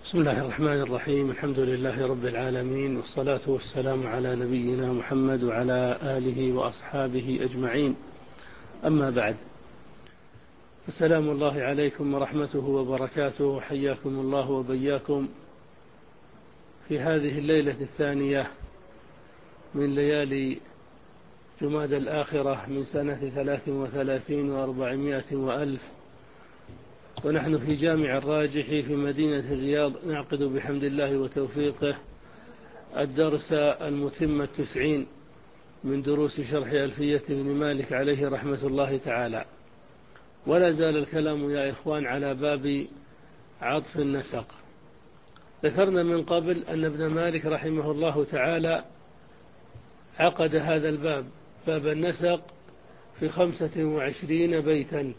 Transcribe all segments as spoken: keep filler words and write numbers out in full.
بسم الله الرحمن الرحيم. الحمد لله رب العالمين، والصلاة والسلام على نبينا محمد وعلى آله وأصحابه أجمعين. أما بعد، فسلام الله عليكم ورحمته وبركاته، وحياكم الله وبياكم في هذه الليلة الثانية من ليالي جمادى الآخرة من سنة ثلاث وثلاثين وأربعمائة وألف، ونحن في جامع الراجح في مدينة الرياض نعقد بحمد الله وتوفيقه الدرس المتم التسعين من دروس شرح ألفية بن مالك عليه رحمة الله تعالى. ولا زال الكلام يا إخوان على باب عطف النسق. ذكرنا من قبل أن ابن مالك رحمه الله تعالى عقد هذا الباب، باب النسق، في خمسة وعشرين بيتا.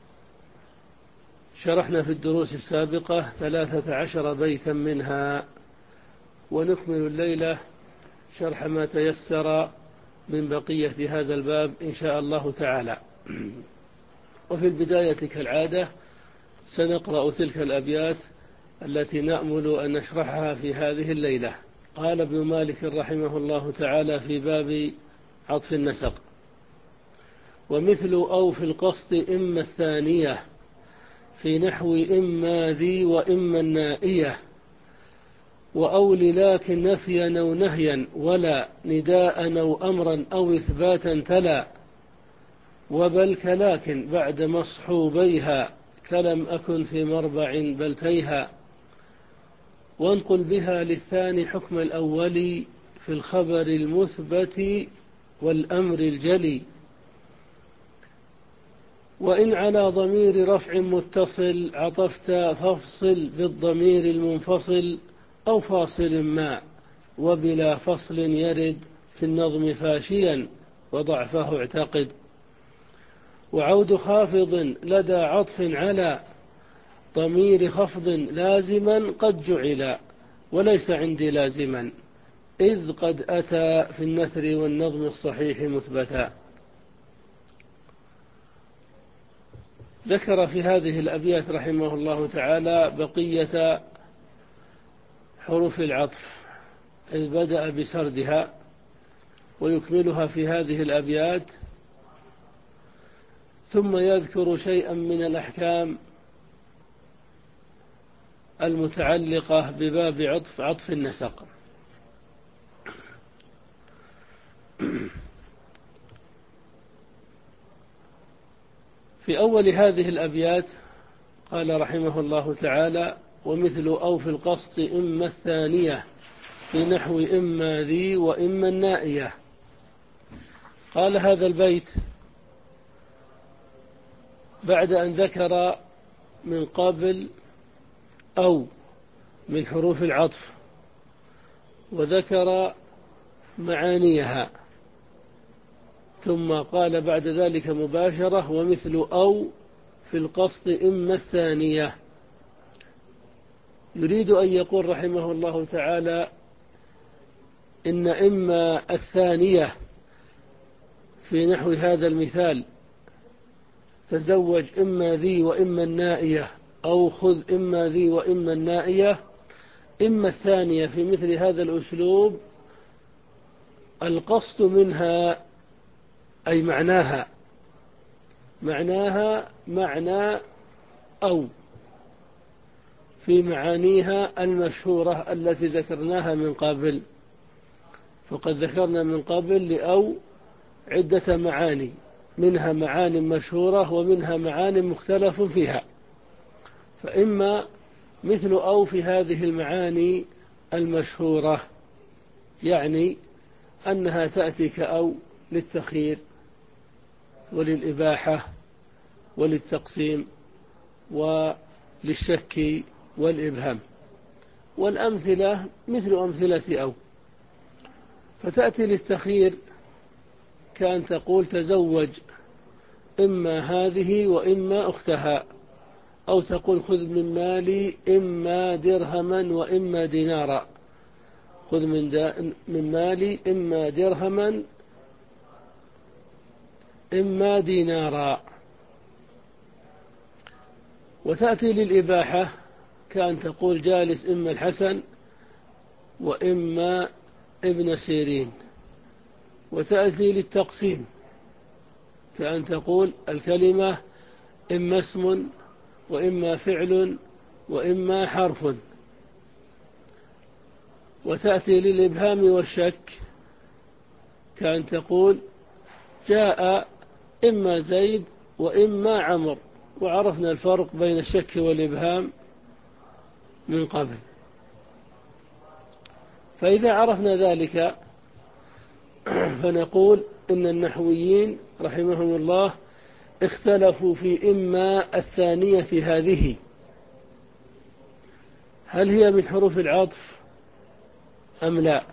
شرحنا في الدروس السابقة ثلاثة عشر بيتا منها، ونكمل الليلة شرح ما تيسر من بقية هذا الباب إن شاء الله تعالى. وفي البداية كالعادة سنقرأ تلك الأبيات التي نأمل أن نشرحها في هذه الليلة. قال ابن مالك رحمه الله تعالى في باب عطف النسق: ومثل أو في القصد إما الثانية، في نحو إما ذي وإما النائية، وأو لكن نفيا أو نهيا، ولا نداء أو أمرا أو إثباتا تلا، وبل كلاكن بعد مصحوبيها، كلم أكن في مربع بلتيها، وانقل بها للثاني حكم الأول، في الخبر المثبت والأمر الجلي، وإن على ضمير رفع متصل عطفت فافصل بالضمير المنفصل، أو فاصل ما وبلا فصل يرد في النظم فاشيا، وضعفه اعتقد، وعود خافض لدى عطف على ضمير خفض لازما قد جعل، وليس عندي لازما إذ قد أتى في النثر والنظم الصحيح مثبتا. ذكر في هذه الأبيات رحمه الله تعالى بقية حروف العطف، إذ بدأ بسردها ويكملها في هذه الأبيات، ثم يذكر شيئا من الأحكام المتعلقة بباب عطف عطف النسق. في أول هذه الأبيات قال رحمه الله تعالى: ومثل أو في القصد إما الثانية، في نحو إما ذي وإما النائية. قال هذا البيت بعد أن ذكر من قبل أو من حروف العطف وذكر معانيها، ثم قال بعد ذلك مباشرة: ومثل أو في القصد إما الثانية. يريد أن يقول رحمه الله تعالى إن إما الثانية في نحو هذا المثال: تزوج إما ذي وإما النائية، أو خذ إما ذي وإما النائية. إما الثانية في مثل هذا الأسلوب القصد منها أي معناها معناها معنى أو في معانيها المشهورة التي ذكرناها من قبل. فقد ذكرنا من قبل لأو عدة معاني، منها معاني مشهورة ومنها معاني مختلف فيها. فإما مثل أو في هذه المعاني المشهورة، يعني أنها تأتي كأو للتخيير وللإباحة وللتقسيم وللشك والإبهام. والأمثلة مثل أمثلة أو، فتأتي للتخيير كأن تقول: تزوج إما هذه وإما أختها، أو تقول: خذ من مالي إما درهما وإما دينارا، خذ من, من مالي إما درهما إما دينارا. وتأتي للإباحة كأن تقول جالس إما الحسن وإما ابن سيرين، وتأتي للتقسيم كأن تقول الكلمة إما اسم وإما فعل وإما حرف، وتأتي للإبهام والشك كأن تقول جاء إما زيد وإما عمر، وعرفنا الفرق بين الشك والإبهام من قبل. فإذا عرفنا ذلك فنقول إن النحويين رحمهم الله اختلفوا في إما الثانية هذه هل هي من حروف العطف أم لا،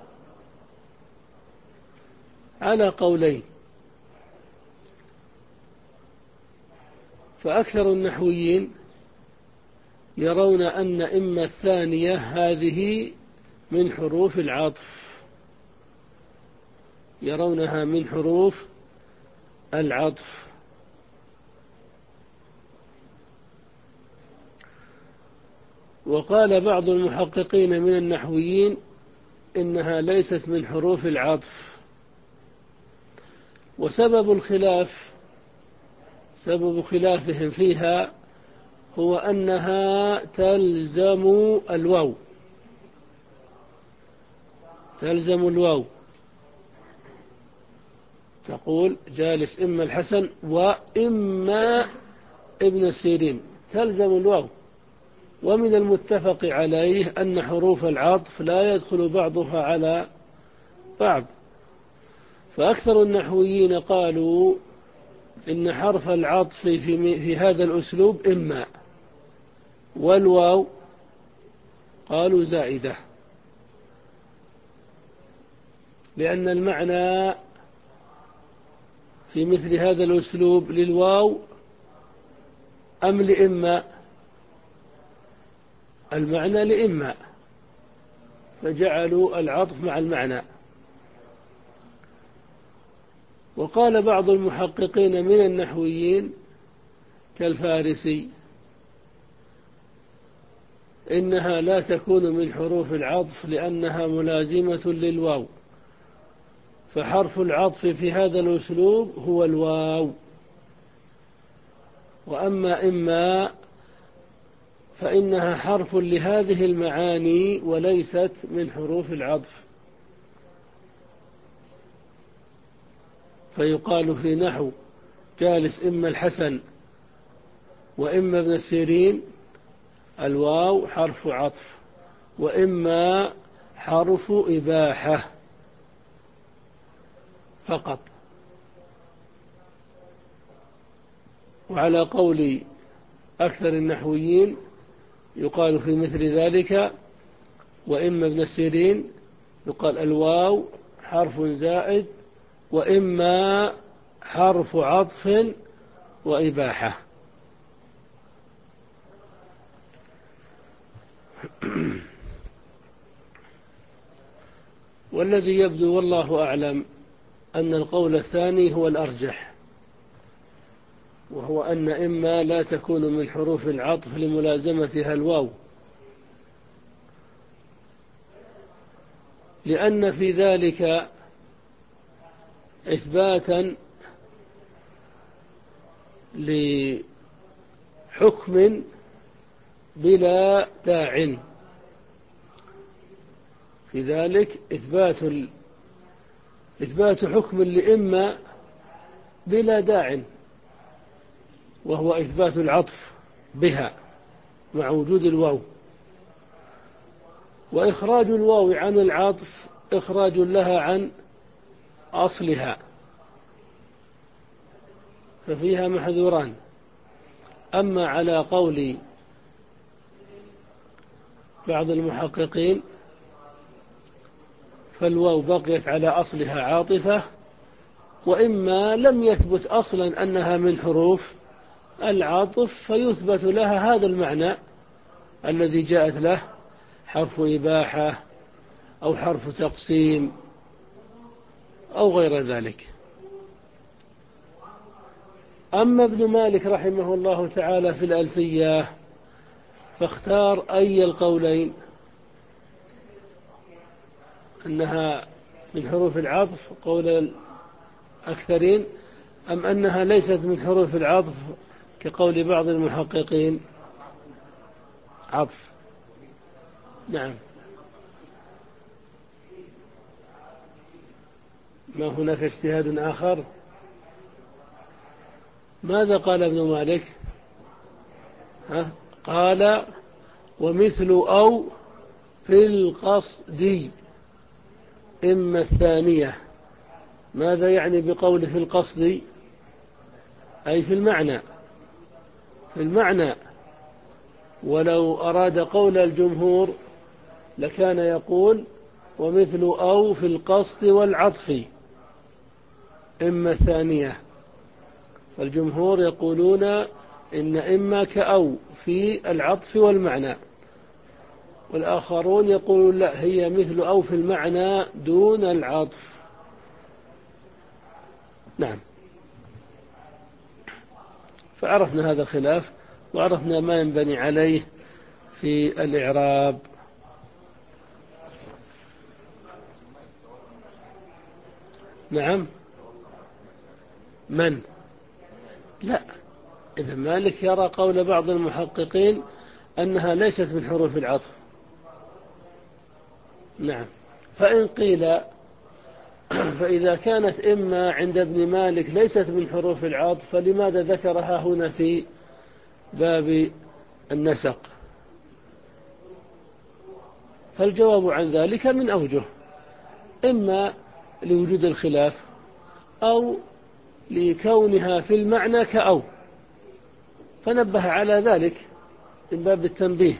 على قولين. فأكثر النحويين يرون أن إما الثانية هذه من حروف العطف، يرونها من حروف العطف. وقال بعض المحققين من النحويين إنها ليست من حروف العطف، وسبب الخلاف سبب خلافهم فيها هو أنها تلزم الواو تلزم الواو تقول جالس إما الحسن وإما ابن سيرين، تلزم الواو. ومن المتفق عليه أن حروف العطف لا يدخل بعضها على بعض، فأكثر النحويين قالوا إن حرف العطف في, في هذا الأسلوب إما، والواو قالوا زائدة، لأن المعنى في مثل هذا الأسلوب للواو أم لإما؟ المعنى لإما، فجعلوا العطف مع المعنى. وقال بعض المحققين من النحويين كالفارسي إنها لا تكون من حروف العطف لأنها ملازمة للواو، فحرف العطف في هذا الأسلوب هو الواو. وأما إما فإنها حرف لهذه المعاني وليست من حروف العطف. فيقال في نحو جالس إما الحسن وإما ابن سيرين الواو حرف عطف، وإما حرف إباحة فقط. وعلى قول أكثر النحويين يقال في مثل ذلك وإما ابن سيرين يقال الواو حرف زائد وإما حرف عطف وإباحة. والذي يبدو والله أعلم أن القول الثاني هو الأرجح، وهو أن إما لا تكون من حروف العطف لملازمتها الواو، لأن في ذلك إثباتا لحكم بلا داع، في ذلك إثبات إثبات حكم لإما بلا داع، وهو إثبات العطف بها مع وجود الواو. وإخراج الواو عن العطف إخراج لها عن أصلها، ففيها محذوران. أما على قول بعض المحققين فالواو بقيت على أصلها عاطفة، وإما لم يثبت أصلا أنها من حروف العاطف فيثبت لها هذا المعنى الذي جاءت له حرف إباحة أو حرف تقسيم أو غير ذلك. أما ابن مالك رحمه الله تعالى في الألفية فاختار أي القولين، أنها من حروف العطف قول الأكثرين، أم أنها ليست من حروف العطف كقول بعض المحققين؟ عطف. نعم. ما هناك اجتهاد آخر؟ ماذا قال ابن مالك؟ ها؟ قال ومثل أو في القصد إما الثانية. ماذا يعني بقول في القصد؟ أي في المعنى، في المعنى. ولو أراد قول الجمهور لكان يقول ومثل أو في القصد والعطف إما الثانية. فالجمهور يقولون إن إما كأو في العطف والمعنى، والآخرون يقولون لا، هي مثل أو في المعنى دون العطف. نعم. فعرفنا هذا الخلاف، وعرفنا ما ينبني عليه في الإعراب. نعم. من؟ لا، ابن مالك يرى قول بعض المحققين أنها ليست من حروف العطف. نعم. فإن قيل فإذا كانت إما عند ابن مالك ليست من حروف العطف، فلماذا ذكرها هنا في باب النسق؟ فالجواب عن ذلك من أوجه، إما لوجود الخلاف أو لكونها في المعنى كأو، فنبه على ذلك من باب التنبيه.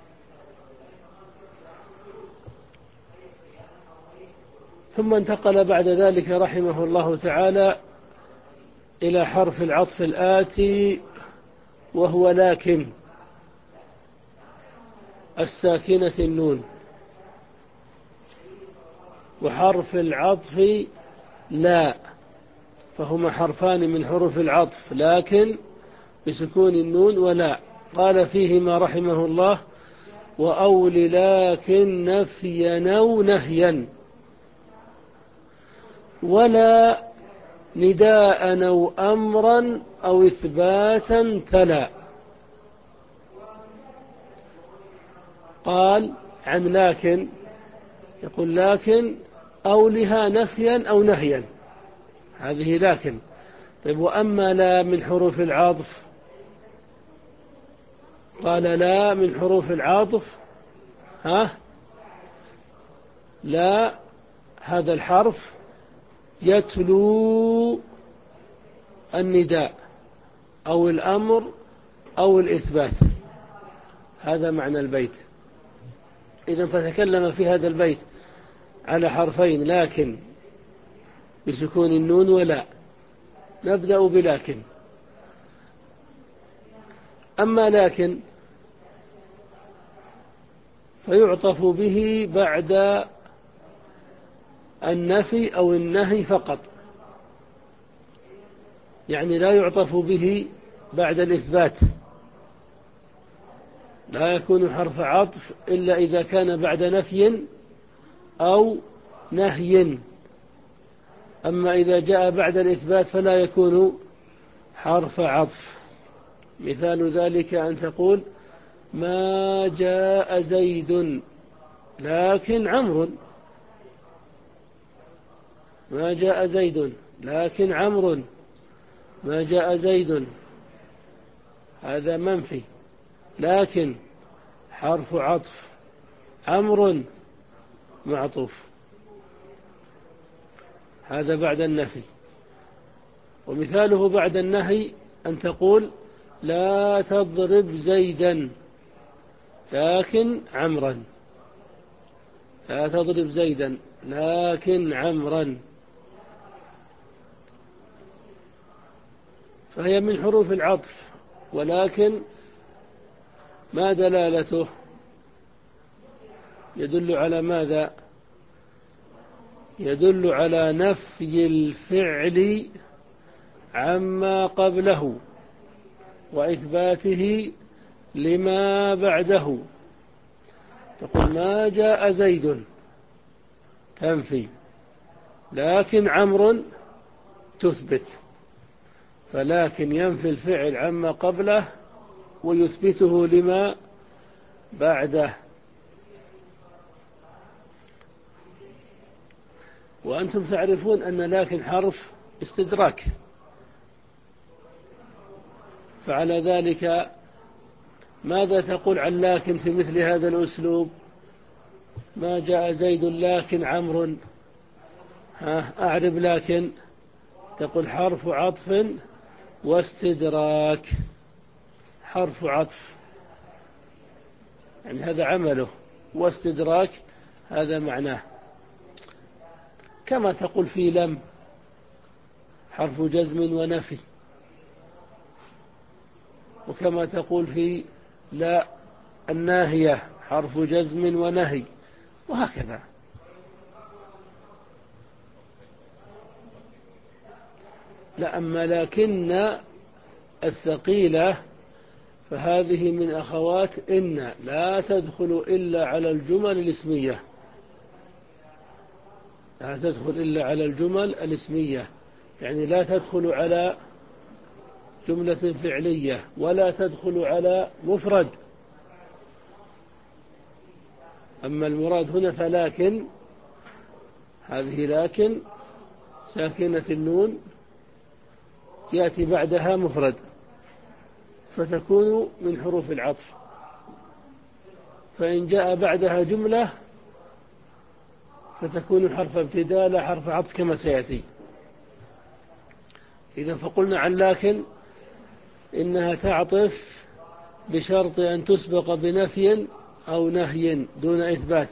ثم انتقل بعد ذلك رحمه الله تعالى إلى حرف العطف الآتي، وهو لكن الساكنة النون، وحرف العطف لا، فهما حرفان من حروف العطف، لكن بسكون النون ولا. قال فيهما رحمه الله وأول لكن نفيا أو نهيا، ولا نداء أو أمرا أو إثباتا تلا. قال عن لكن، يقول لكن أو لها نفيا أو نهيا، هذه لكن. طيب وأما لا من حروف العطف؟ قال لا من حروف العطف، ها لا هذا الحرف يتلو النداء أو الأمر أو الإثبات، هذا معنى البيت. إذن فتكلم في هذا البيت على حرفين، لكن بسكون النون ولا. نبدأ بلكن. أما لكن فيعطف به بعد النفي أو النهي فقط، يعني لا يعطف به بعد الإثبات، لا يكون حرف عطف إلا إذا كان بعد نفي أو نهي. أما إذا جاء بعد الإثبات فلا يكون حرف عطف. مثال ذلك أن تقول ما جاء زيد لكن عمرو، ما جاء زيد لكن عمرو، ما جاء زيد، هذا منفي، لكن حرف عطف، عمرو معطوف، هذا بعد النفي. ومثاله بعد النهي أن تقول لا تضرب زيدا لكن عمرا، لا تضرب زيدا لكن عمرا، فهي من حروف العطف. ولكن ما دلالته؟ يدل على ماذا؟ يدل على نفي الفعل عما قبله وإثباته لما بعده. تقول ما جاء زيد تنفي، لكن عمرو تثبت، فلكن ينفي الفعل عما قبله ويثبته لما بعده. وأنتم تعرفون أن لكن حرف استدراك، فعلى ذلك ماذا تقول عن لكن في مثل هذا الأسلوب؟ ما جاء زيد لكن عمرو، ها أعرب لكن، تقول حرف عطف واستدراك، حرف عطف يعني هذا عمله، واستدراك هذا معناه. كما تقول في لم حرف جزم ونفي، وكما تقول في لا الناهية حرف جزم ونهي، وهكذا. لا أما لكن الثقيلة فهذه من أخوات إن، لا تدخل إلا على الجمل الاسمية، لا تدخل إلا على الجمل الاسمية، يعني لا تدخل على جملة فعلية ولا تدخل على مفرد. أما المراد هنا فلكن، هذه لكن ساكنة النون يأتي بعدها مفرد فتكون من حروف العطف، فإن جاء بعدها جملة فتكون حرف ابتداء لا حرف عطف كما سيأتي. إذا فقلنا عن لكن إنها تعطف بشرط أن تسبق بنفي أو نهي دون إثبات،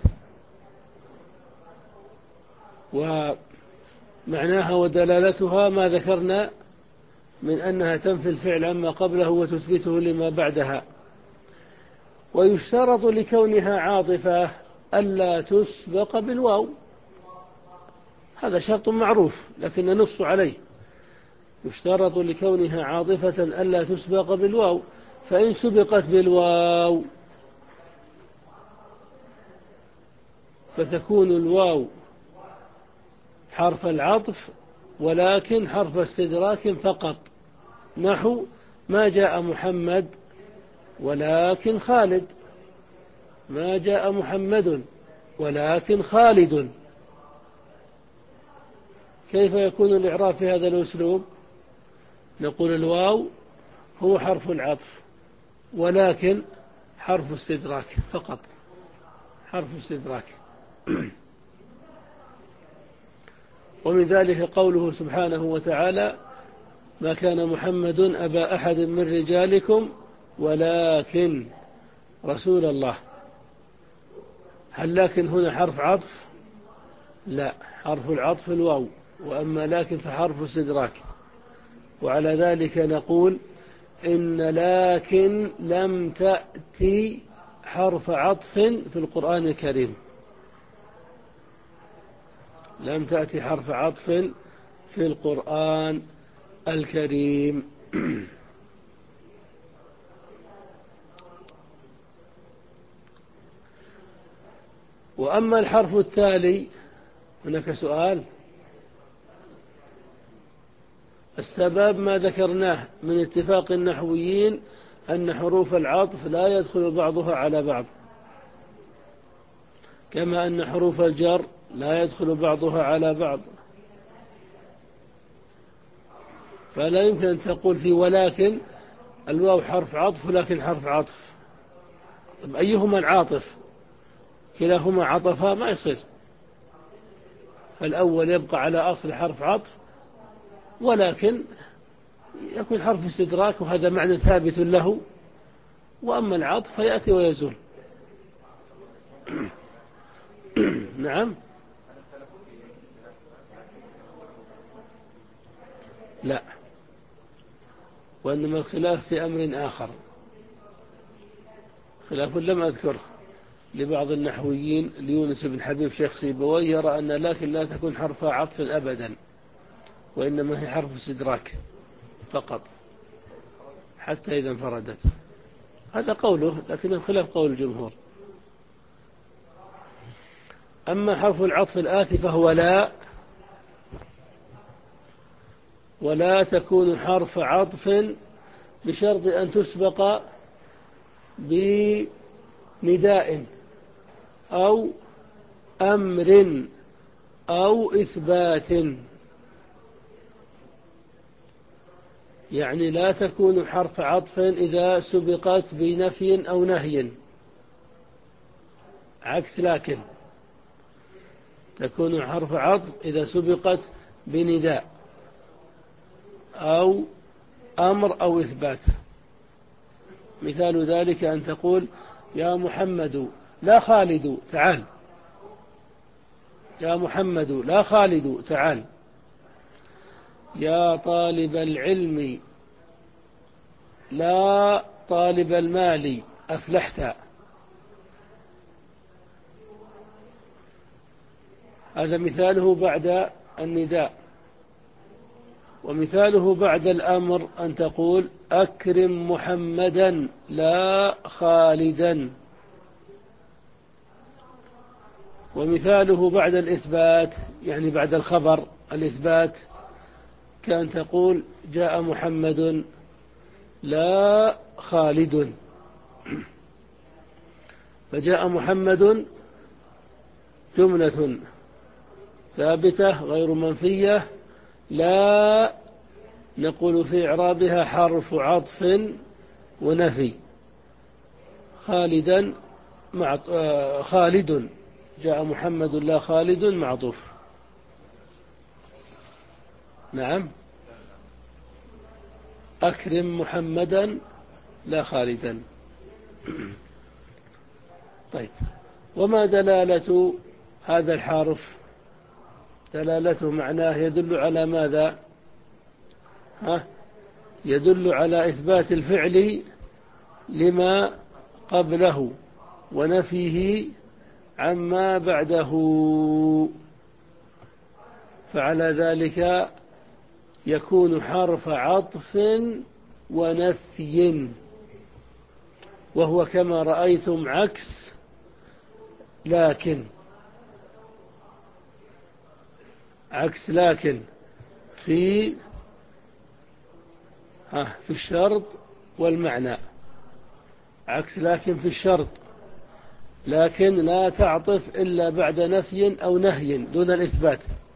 ومعناها ودلالتها ما ذكرنا من أنها تنفي الفعل عما قبله وتثبته لما بعدها. ويشترط لكونها عاطفة ألا تسبق بالواو، هذا شرط معروف لكن ننص عليه. يشترط لكونها عاطفة ألا تسبق بالواو، فإن سبقت بالواو فتكون الواو حرف العطف ولكن حرف استدراك فقط، نحو ما جاء محمد ولكن خالد، ما جاء محمد ولكن خالد. كيف يكون الإعراب في هذا الأسلوب؟ نقول الواو هو حرف العطف ولكن حرف استدراك فقط، حرف استدراك. ومن ذلك قوله سبحانه وتعالى ما كان محمد أبا أحد من رجالكم ولكن رسول الله. هل لكن هنا حرف عطف؟ لا، حرف العطف الواو، وأما لكن فحرف استدراك. وعلى ذلك نقول إن لكن لم تأتي حرف عطف في القرآن الكريم، لم تأتي حرف عطف في القرآن الكريم. وأما الحرف التالي، هناك سؤال. السبب ما ذكرناه من اتفاق النحويين أن حروف العطف لا يدخل بعضها على بعض، كما أن حروف الجر لا يدخل بعضها على بعض. فلا يمكن أن تقول في ولكن الواو حرف عطف ولكن حرف عطف. طب أيهما العاطف؟ كلاهما عطفا ما يصير، فالأول يبقى على أصل حرف عطف ولكن يكون حرف استدراك، وهذا معنى ثابت له. وأما العطف فيأتي ويزول. نعم. لا، وإنما الخلاف في أمر آخر، خلاف لم أذكره لبعض النحويين ليونس بن حبيب شيخ سيبوي، يرى أن لكن لا تكون حرف عطف أبدا، وإنما هي حرف استدراك فقط حتى إذا انفردت. هذا قوله لكنه خلاف قول الجمهور. أما حرف العطف الآتي فهو لا، ولا تكون حرف عطف بشرط أن تسبق بنداء أو أمر أو إثبات. يعني لا تكون حرف عطف إذا سبقت بنفي أو نهي، عكس لكن تكون حرف عطف إذا سبقت بنداء أو أمر أو إثبات. مثال ذلك أن تقول يا محمد لا خالد تعال، يا محمد لا خالد تعال، يا طالب العلم لا طالب المال أفلحت. هذا مثاله بعد النداء. ومثاله بعد الأمر أن تقول أكرم محمدا لا خالدا. ومثاله بعد الإثبات يعني بعد الخبر الإثبات كأن تقول جاء محمد لا خالد. فجاء محمد جملة ثابتة غير منفية، لا نقول في إعرابها حرف عطف ونفي. خالدا مع خالد، جاء محمد لا خالد معطوف. نعم، أكرم محمدا لا خالدا. طيب، وما دلالة هذا الحرف؟ دلالته معناه يدل على ماذا؟ ها؟ يدل على إثبات الفعل لما قبله ونفيه عما بعده. فعلى ذلك يكون حرف عطف ونفي، وهو كما رأيتم عكس لكن، عكس لكن في ها في الشرط والمعنى. عكس لكن في الشرط، لكن لا تعطف إلا بعد نفي أو نهي دون الإثبات،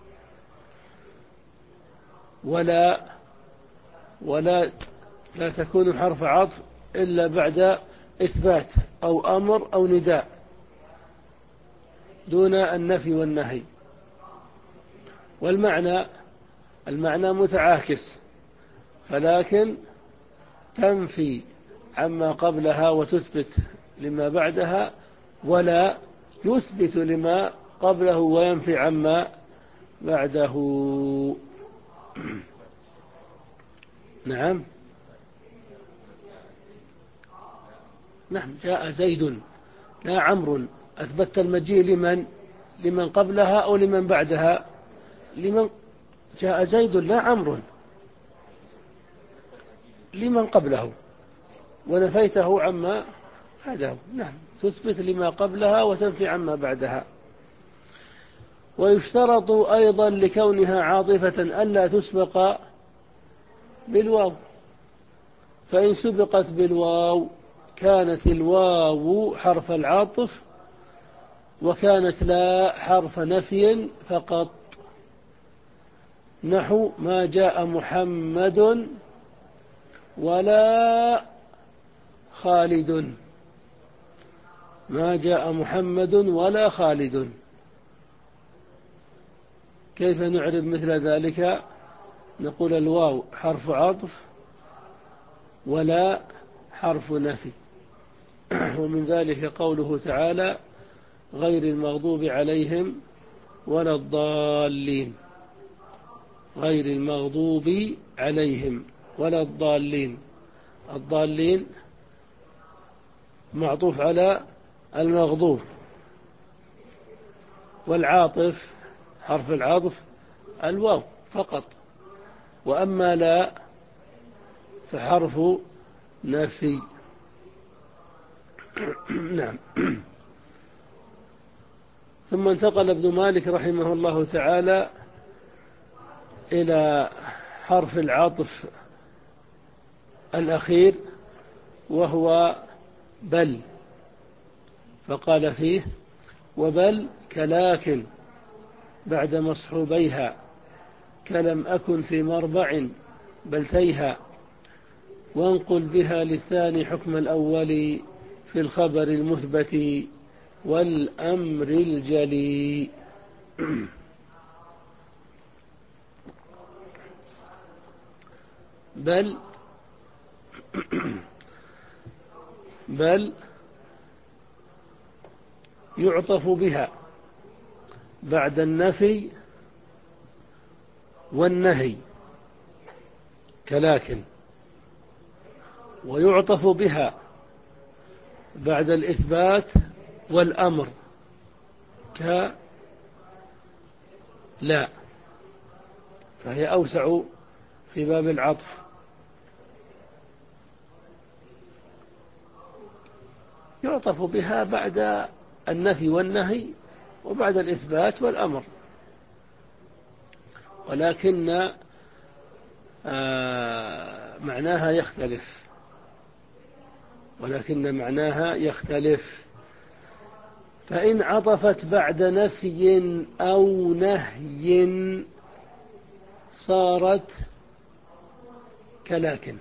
ولا ولا لا تكون حرف عطف إلا بعد إثبات أو أمر أو نداء دون النفي والنهي. والمعنى المعنى متعاكس، فلكن تنفي عما قبلها وتثبت لما بعدها، ولا يثبت لما قبله وينفي عما بعده. نعم نعم، جاء زيد لا عمرو، أثبت المجيء لمن؟ لمن قبلها أو لمن بعدها؟ لمن جاء زيد لا عمرو لمن قبله، ونفيته عما بعده. نعم، تثبت لما قبلها وتنفي عما بعدها. ويشترط أيضا لكونها عاطفة ألا تسبق بالواو، فإن سبقت بالواو كانت الواو حرف العطف، وكانت لا حرف نفي فقط. نحو ما جاء محمد ولا خالد، ما جاء محمد ولا خالد. كيف نعرف مثل ذلك؟ نقول الواو حرف عطف ولا حرف نفي. ومن ذلك قوله تعالى غير المغضوب عليهم ولا الضالين، غير المغضوب عليهم ولا الضالين. الضالين معطوف على المغضوب، والعاطف حرف العطف الواو فقط. وأما لا فحرف نفي. نعم. ثم انتقل ابن مالك رحمه الله تعالى إلى حرف العطف الأخير وهو بل، فقال فيه: وبل كلاكن بعد مصحوبيها كلم أكن في مربع بلتيها، وانقل بها للثاني حكم الأول في الخبر المثبت والأمر الجلي. بل بل يعطف بها بعد النفي والنهي كلاكن، ويعطف بها بعد الإثبات والأمر كلا، فهي أوسع في باب العطف. يعطف بها بعد النفي والنهي وبعد الإثبات والأمر، ولكن آه معناها يختلف ولكن معناها يختلف فإن عطفت بعد نفي أو نهي صارت كلاكن.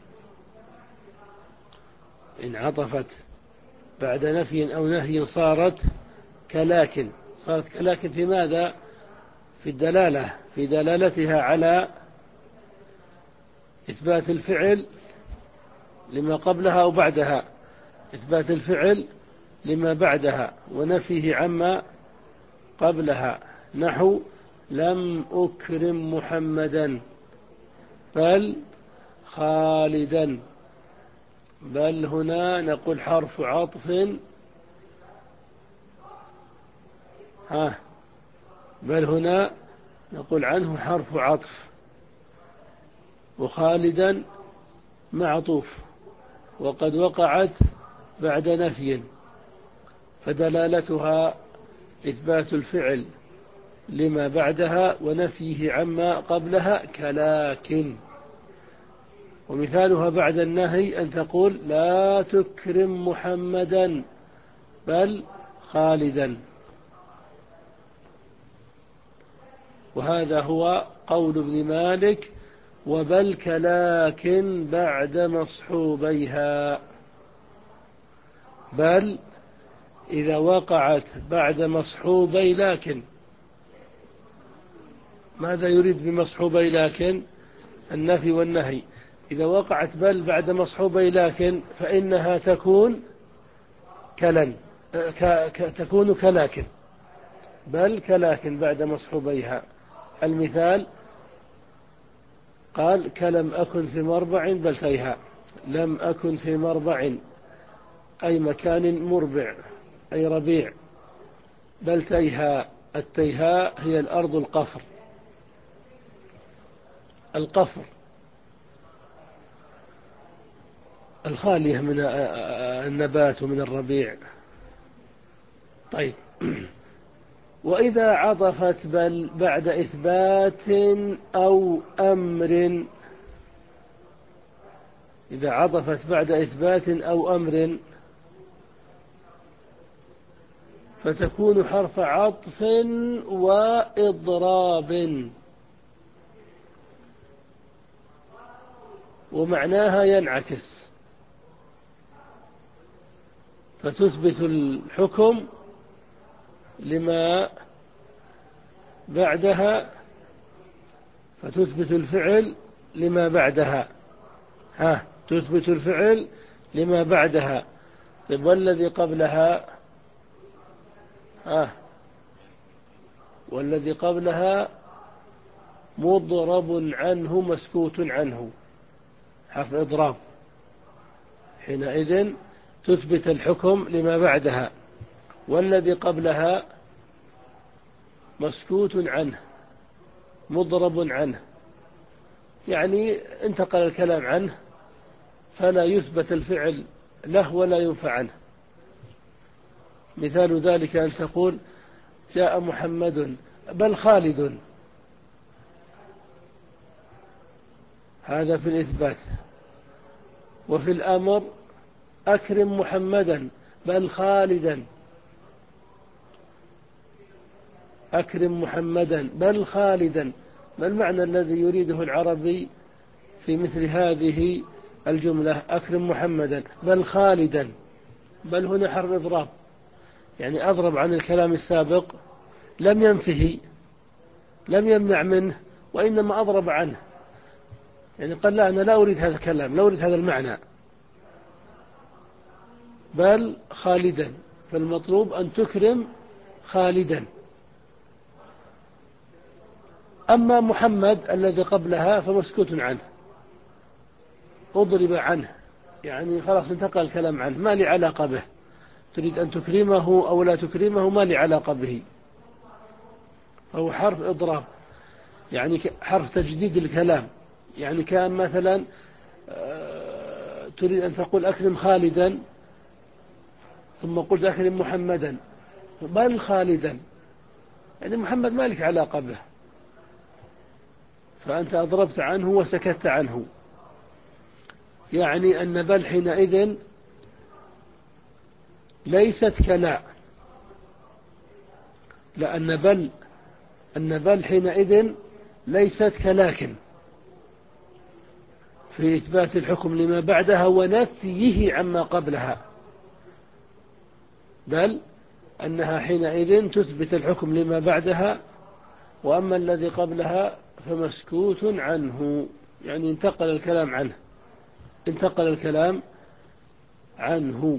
إن عطفت بعد نفي أو نهي صارت كلاكن. صارت كلاكن في ماذا؟ في الدلالة، في دلالتها على إثبات الفعل لما قبلها أو بعدها، إثبات الفعل لما بعدها ونفيه عما قبلها، نحو لم أكرم محمدا بل خالدا. بل هنا نقول حرف عطف، ها بل هنا نقول عنه حرف عطف، وخالدا معطوف، وقد وقعت بعد نفي، فدلالتها إثبات الفعل لما بعدها ونفيه عما قبلها كلاكن. ومثالها بعد النهي أن تقول لا تكرم محمدا بل خالدا. وهذا هو قول ابن مالك: وبل كلاكن بعد مصحوبيها. بل إذا وقعت بعد مصحوبي لكن. ماذا يريد بمصحوبي لكن؟ النفي والنهي. إذا وقعت بل بعد مصحوبي لكن فإنها تكون كلن ك... ك... تكون كلاكن. بل كلاكن بعد مصحوبيها. المثال قال كلم أكن في مربع بلتيها. لم أكن في مربع أي مكان مربع أي ربيع. بلتيها، التيهاء هي الأرض القفر، القفر الخالية من النبات ومن الربيع. طيب. وإذا عطفت بل بعد إثبات أو أمر، إذا عطفت بعد إثبات أو أمر فتكون حرف عطف وإضراب، ومعناها ينعكس، فتثبت الحكم لما بعدها، فتثبت الفعل لما بعدها. ها تثبت الفعل لما بعدها. طيب والذي قبلها؟ ها والذي قبلها مضرب عنه مسكوت عنه، حرف إضراب، حينئذ تثبت الحكم لما بعدها. والذي قبلها مسكوت عنه مضرب عنه، يعني انتقل الكلام عنه فلا يثبت الفعل له ولا ينفى عنه. مثال ذلك أن تقول جاء محمد بل خالد، هذا في الإثبات. وفي الأمر أكرم محمدا بل خالدا، أكرم محمدا بل خالدا. ما المعنى الذي يريده العربي في مثل هذه الجملة؟ أكرم محمدا بل خالدا، بل هنا حرف إضراب، يعني أضرب عن الكلام السابق، لم ينفه، لم يمنع منه، وإنما أضرب عنه. يعني قال لا، أنا لا أريد هذا الكلام، لا أريد هذا المعنى، بل خالدا، فالمطلوب أن تكرم خالدا. أما محمد الذي قبلها فمسكوت عنه، أضرب عنه، يعني خلاص انتقل الكلام عنه، ما لي علاقة به. تريد أن تكرمه أو لا تكرمه ما لي علاقة به. هو حرف إضراب، يعني حرف تجديد الكلام. يعني كان مثلا تريد أن تقول أكرم خالدا، ثم قلت أكرم محمدا بل خالدا، يعني محمد ما لك علاقة به، فأنت أضربت عنه وسكت عنه. يعني أن بل حينئذ ليست كلا، لأن بل أن بل حينئذ ليست كلاكن في إثبات الحكم لما بعدها ونفيه عما قبلها، بل أنها حينئذ تثبت الحكم لما بعدها، وأما الذي قبلها فمسكوت عنه، يعني انتقل الكلام عنه، انتقل الكلام عنه.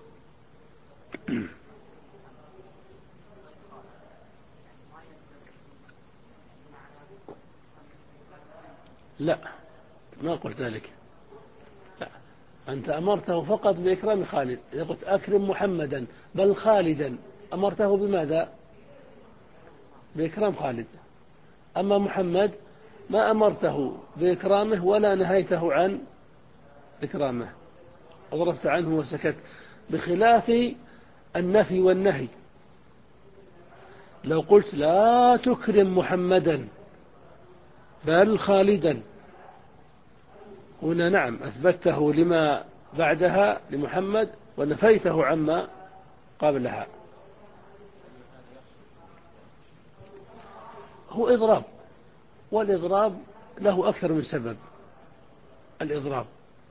لا، ما قلت ذلك. لا، أنت أمرته فقط بإكرام خالد. إذا قلت أكرم محمدا بل خالدا، أمرته بماذا؟ بإكرام خالد. أما محمد ما أمرته بإكرامه ولا نهيته عن إكرامه، أضربت عنه وسكت، بخلاف النفي والنهي. لو قلت لا تكرم محمدا بل خالدا، هنا نعم أثبته لما بعدها لمحمد ونفيته عما قبلها. هو إضراب، والإضراب له أكثر من سبب. الإضراب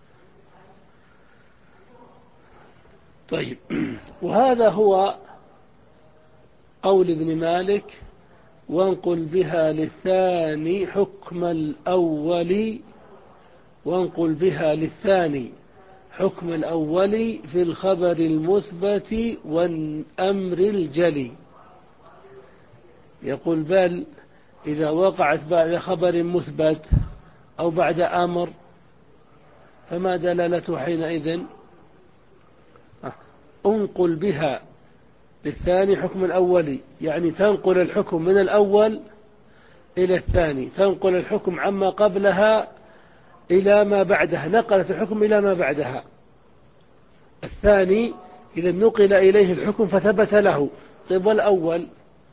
طيب. وهذا هو قول ابن مالك: وانقل بها للثاني حكم الأول، وانقل بها للثاني حكم الأول في الخبر المثبت والأمر الجلي. يقول بل إذا وقعت بعد خبر مثبت أو بعد أمر فما دلالته حينئذ؟ انقل بها للثاني حكم الأول، يعني تنقل الحكم من الأول إلى الثاني، تنقل الحكم عما قبلها إلى ما بعدها، نقلت الحكم إلى ما بعدها. الثاني إذا نقل إليه الحكم فثبت له. طيب والأول؟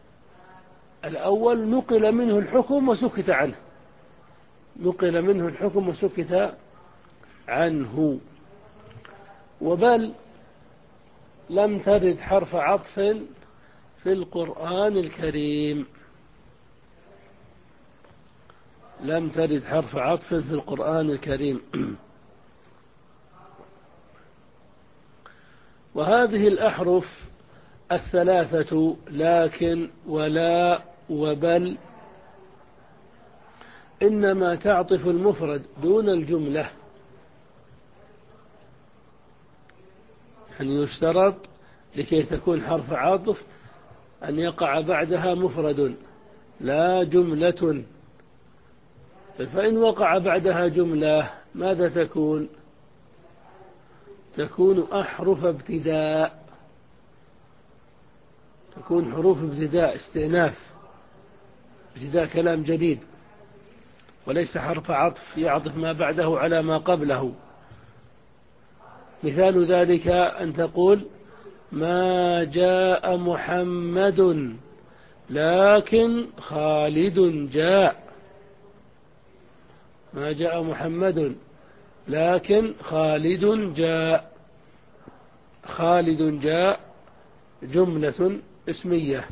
الأول نقل منه الحكم وسكت عنه، نقل منه الحكم وسكت عنه. وبل لم ترد حرف عطف في القرآن الكريم، لم ترد حرف عطف في القرآن الكريم. وهذه الأحرف الثلاثة لكن ولا وبل إنما تعطف المفرد دون الجملة، يعني يشترط لكي تكون حرف عطف أن يقع بعدها مفرد لا جملة. فإن وقع بعدها جملة ماذا تكون؟ تكون أحرف ابتداء، تكون حروف ابتداء استئناف، ابتداء كلام جديد، وليس حرف عطف يعطف ما بعده على ما قبله. مثال ذلك أن تقول ما جاء محمد لكن خالد جاء. ما جاء محمد لكن خالد جاء. خالد جاء جملة اسمية.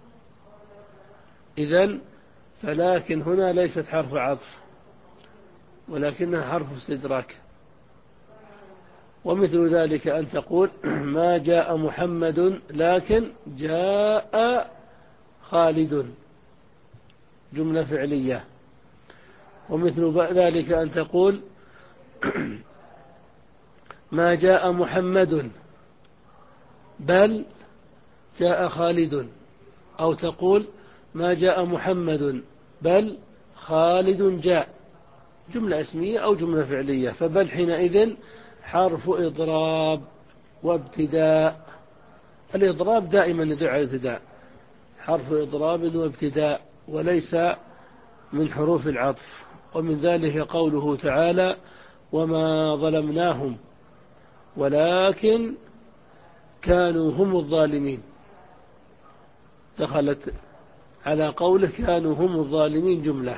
إذن فلكن هنا ليست حرف عطف ولكنها حرف استدراك. ومثل ذلك أن تقول ما جاء محمد لكن جاء خالد، جملة فعلية. ومثل ذلك أن تقول ما جاء محمد بل جاء خالد، أو تقول ما جاء محمد بل خالد جاء، جملة اسمية أو جملة فعلية. فبل حينئذ حرف إضراب وابتداء. الإضراب دائما يدل على الابتداء، حرف إضراب وابتداء، وليس من حروف العطف. ومن ذلك قوله تعالى وما ظلمناهم ولكن كانوا هم الظالمين، دخلت على قوله كانوا هم الظالمين جملة،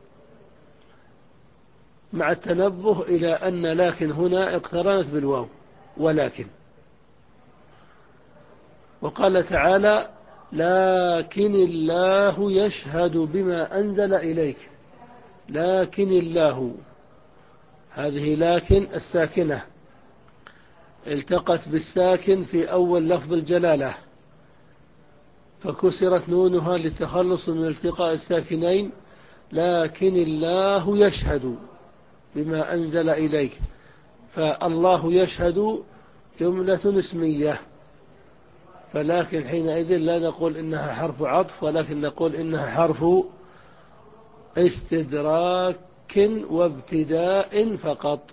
مع التنبه إلى أن لكن هنا اقترنت بالواو ولكن. وقال تعالى لكن الله يشهد بما أنزل إليك. لكن الله، هذه لكن الساكنة التقت بالساكن في أول لفظ الجلالة فكسرت نونها للتخلص من التقاء الساكنين. لكن الله يشهد بما أنزل إليك، فالله يشهد جملة اسمية، فلكن حينئذ لا نقول إنها حرف عطف ولكن نقول إنها حرف استدراك وابتداء فقط.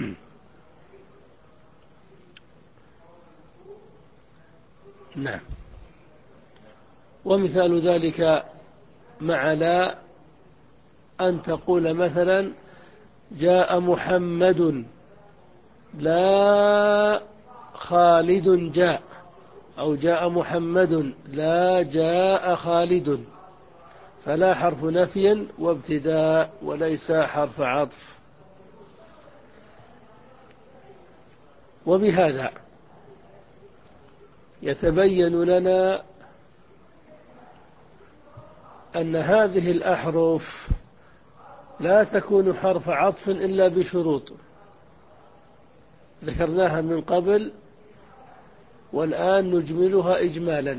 نعم. ومثال ذلك مع لا أن تقول مثلا جاء محمد لا خالد جاء، أو جاء محمد لا جاء خالد، فلا حرف نفي وابتداء وليس حرف عطف. وبهذا يتبين لنا أن هذه الأحرف لا تكون حرف عطف إلا بشروط ذكرناها من قبل والآن نجملها إجمالا.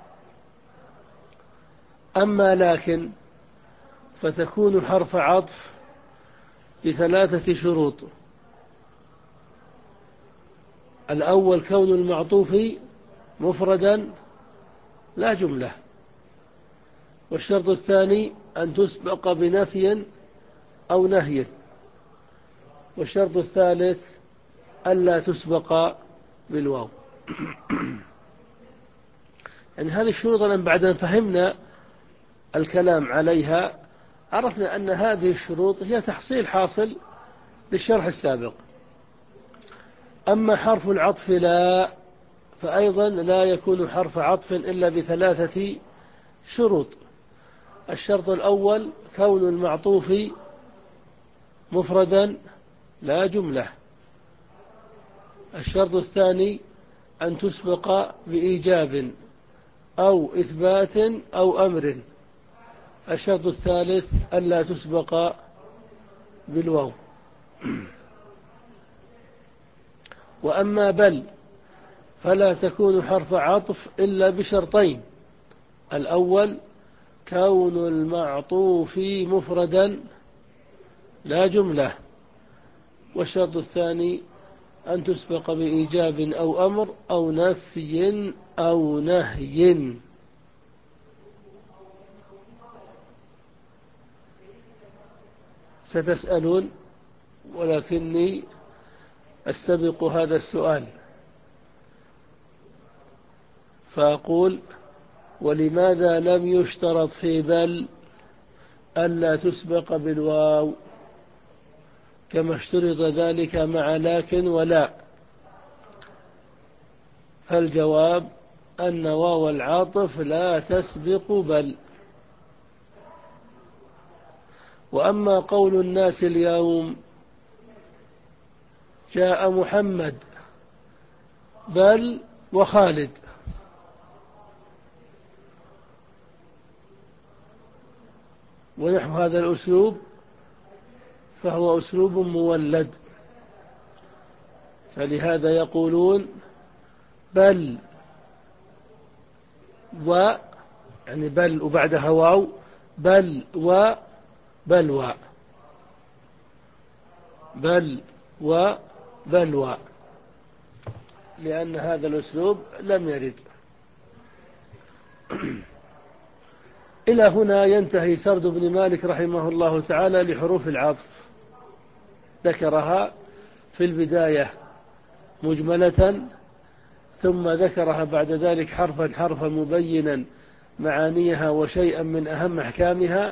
أما لكن فتكون حرف عطف بثلاثة شروط. الأول كون المعطوف مفردا لا جملة، والشرط الثاني أن تسبق بنفي أو نهي، والشرط الثالث ألا تسبق بالواو. يعني هذه الشروط الآن بعد أن فهمنا الكلام عليها عرفنا أن هذه الشروط هي تحصيل حاصل للشرح السابق. أما حرف العطف لا، فأيضا لا يكون حرف عطف إلا بثلاثة شروط. الشرط الأول كون المعطوف مفردا لا جملة. الشرط الثاني أن تسبق بإيجاب أو إثبات أو أمر. الشرط الثالث ألا تسبق بالواو. وأما بل فلا تكون حرف عطف إلا بشرطين. الأول كون المعطوف مفردا لا جملة، والشرط الثاني أن تسبق بإيجاب أو أمر أو نفي أو نهي. ستسألون ولكني أستبق هذا السؤال فأقول ولماذا لم يشترط في بل ألا تسبق بالواو كما اشترط ذلك مع لكن ولا؟ فالجواب أن واو العاطف لا تسبق بل. وأما قول الناس اليوم جاء محمد بل وخالد، ونحو هذا الأسلوب فهو أسلوب مولد، فلهذا يقولون بل و، يعني بل وبعدها واو، بل و بلوى، بل و بلوى، لأن هذا الأسلوب لم يرد. إلى هنا ينتهي سرد ابن مالك رحمه الله تعالى لحروف العطف، ذكرها في البداية مجملة، ثم ذكرها بعد ذلك حرفا حرفا مبينا معانيها وشيئا من أهم أحكامها،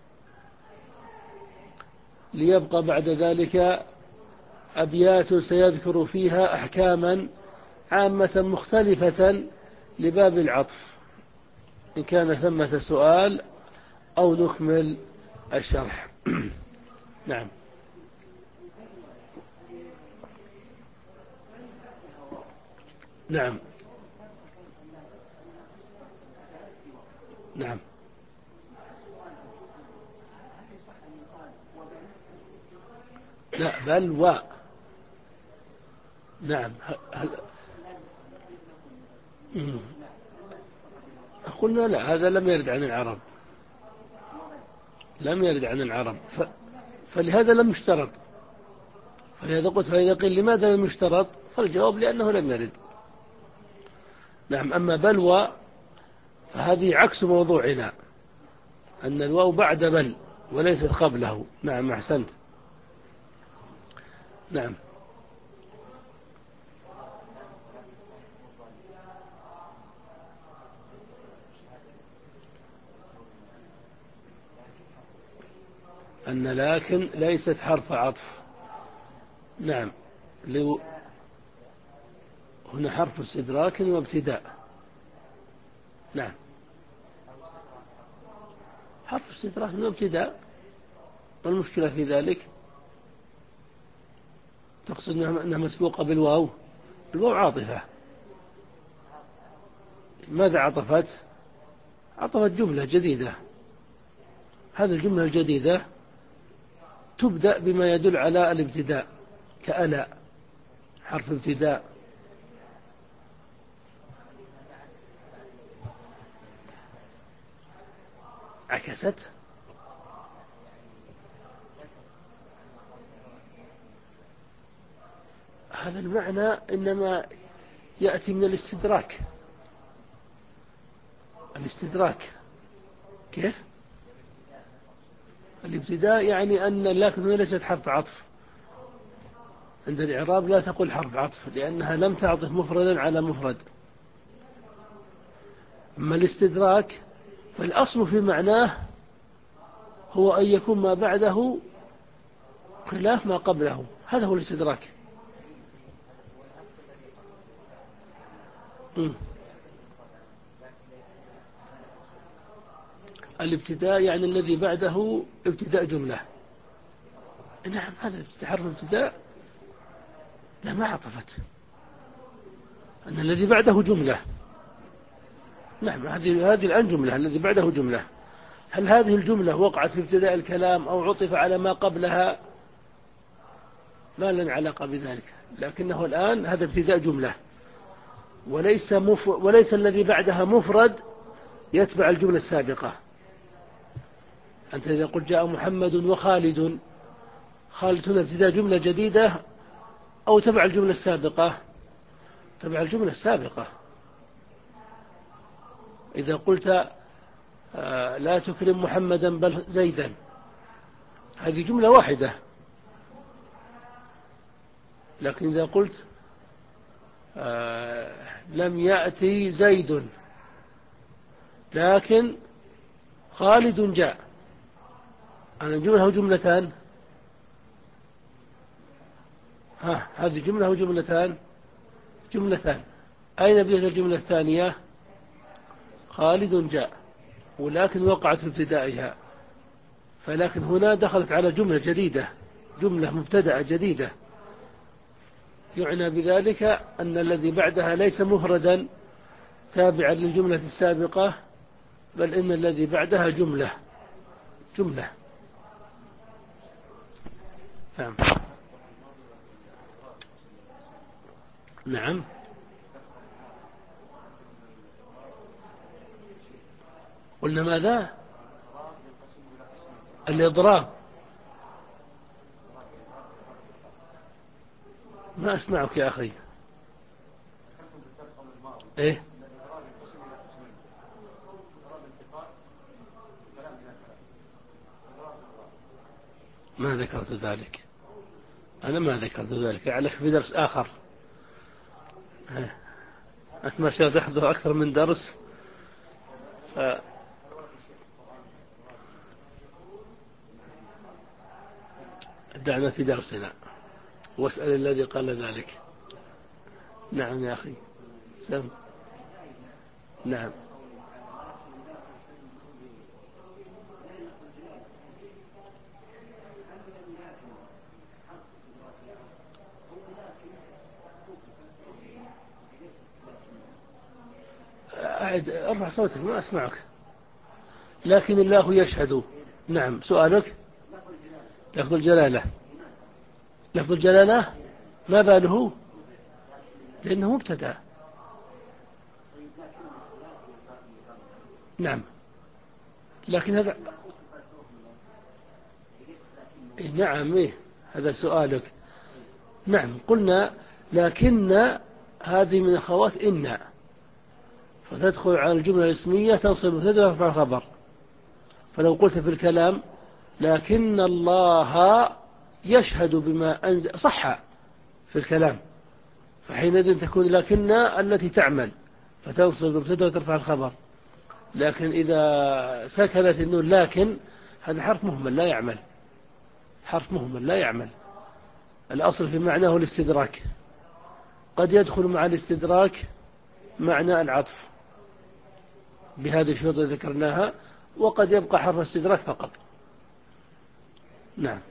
ليبقى بعد ذلك أبيات سيذكر فيها أحكاما عامة مختلفة لباب العطف، إن كان ثمة سؤال أو نكمل الشرح. نعم. نعم. نعم. لا، بل و. نعم. هل... قلنا لا، هذا لم يرد عن العرب، لم يرد عن العرب، ف... فلهذا لم يشترط. فلهذا قلت فإذا قيل لماذا لم يشترط، فالجواب لأنه لم يرد. نعم. أما بلوى فهذه عكس موضوعنا، أن الواو بعد بل وليست قبله. نعم، أحسنت. نعم. أن لكن ليست حرف عطف. نعم. لو هنا حرف استدراك وابتداء. نعم، حرف استدراك وابتداء. والمشكلة في ذلك تقصد أنها مسبوقة بالواو. الواو عاطفة. ماذا عطفت؟ عطفت جملة جديدة. هذه الجملة الجديدة تبدأ بما يدل على الابتداء، كألا حرف ابتداء. عكست. هذا المعنى إنما يأتي من الاستدراك. الاستدراك كيف؟ الابتداء يعني أن لكن ليست حرف عطف. عند الإعراب لا تقول حرف عطف، لأنها لم تعطف مفردا على مفرد. أما الاستدراك فالأصل في معناه هو أن يكون ما بعده خلاف ما قبله، هذا هو الاستدراك. م. الابتداء يعني الذي بعده ابتداء جملة. نعم، هذا حرف ابتداء لا، ما عطفت، أن الذي بعده جملة. نعم، هذه هذه الآن جملة، الذي بعده جملة. هل هذه الجملة وقعت في ابتداء الكلام أو عطف على ما قبلها؟ ما لنا علاقة بذلك، لكنه الآن هذا ابتداء جملة، وليس مف... وليس الذي بعدها مفرد يتبع الجملة السابقة. أنت إذا قلت جاء محمد وخالد، خالد هنا ابتداء جملة جديدة أو تبع الجملة السابقة؟ تبع الجملة السابقة. إذا قلت آه لا تكرم محمدا بل زيدا، هذه جملة واحدة. لكن إذا قلت آه لم يأتي زيد لكن خالد جاء، أنا جملة وجملتان. ها، هذه جملة وجملتان، جملتان. أين بدأت الجملة الثانية؟ خالد جاء، ولكن وقعت في ابتدائها، فلكن هنا دخلت على جملة جديدة، جملة مبتدأة جديدة، يعنى بذلك أن الذي بعدها ليس مفردا تابعا للجملة السابقة، بل إن الذي بعدها جملة جملة نعم. نعم قلنا ماذا؟ الإضراب. ما أسمعك يا أخي. إيه؟ ما ذكرت ذلك، أنا ما ذكرت ذلك، لعلك في درس آخر. أنت ما شاء تحضر أكثر من درس، ف... دعنا في درسنا واسأل الذي قال ذلك. نعم يا أخي سم. نعم أعد، ارفع صوتك ما أسمعك. لكن الله يشهد. نعم سؤالك. لفظ الجلالة، لفظ الجلالة ما باله؟ لأنه مبتدأ. نعم لكن هذا إيه نعم إيه هذا سؤالك. نعم قلنا لكن هذه من أخوات إن، فتدخل على الجملة الاسمية تنصب مبتدأ وترفع الخبر. فلو قلت في الكلام لكن الله يشهد بما أنزل صح في الكلام، فحينئذ تكون لكن التي تعمل فتنصب المبتدأ وترفع الخبر. لكن إذا سكنت النون لكن، هذا حرف مهمل لا يعمل، حرف مهمل لا يعمل. الأصل في معناه الاستدراك، قد يدخل مع الاستدراك معنى العطف بهذه الشروط التي ذكرناها، وقد يبقى حرف الاستدراك فقط. نعم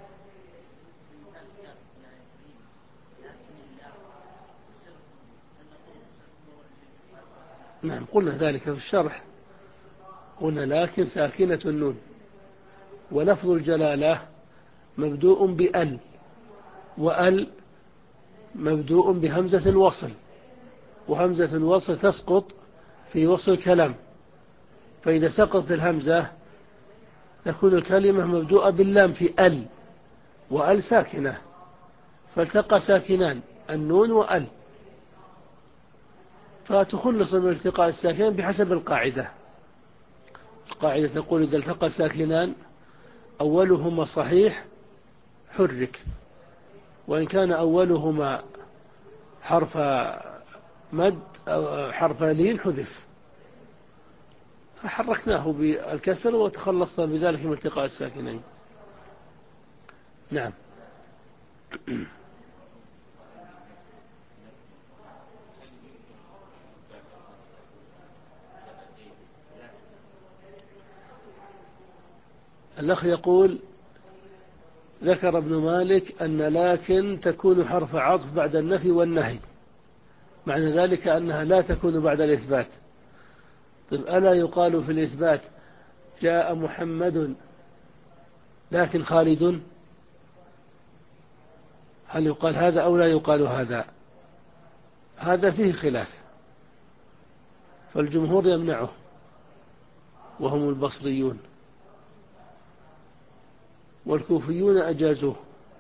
نعم قلنا ذلك في الشرح، قلنا لكن ساكنة النون، ولفظ الجلالة مبدوء بأل، وأل مبدوء بهمزة الوصل، وهمزة الوصل تسقط في وصل الكلام، فإذا سقطت الهمزة تكون الكلمة مبدوءة باللام في أل، وأل ساكنة، فالتقى ساكنان النون وأل، فتخلص من التقاء الساكنين بحسب القاعدة. القاعدة تقول إذا التقى ساكنان أولهما صحيح حرك، وإن كان أولهما حرف مد أو حرف لين حذف، فحركناه بالكسر وتخلصنا بذلك من التقاء الساكنين. نعم الأخ يقول ذكر ابن مالك أن لكن تكون حرف عطف بعد النفي والنهي، معنى ذلك أنها لا تكون بعد الإثبات. طيب ألا يقال في الإثبات جاء محمد لكن خالد؟ هل يقال هذا أو لا يقال هذا؟ هذا فيه خلاف، فالجمهور يمنعه وهم البصريون، والكوفيون أجازوه،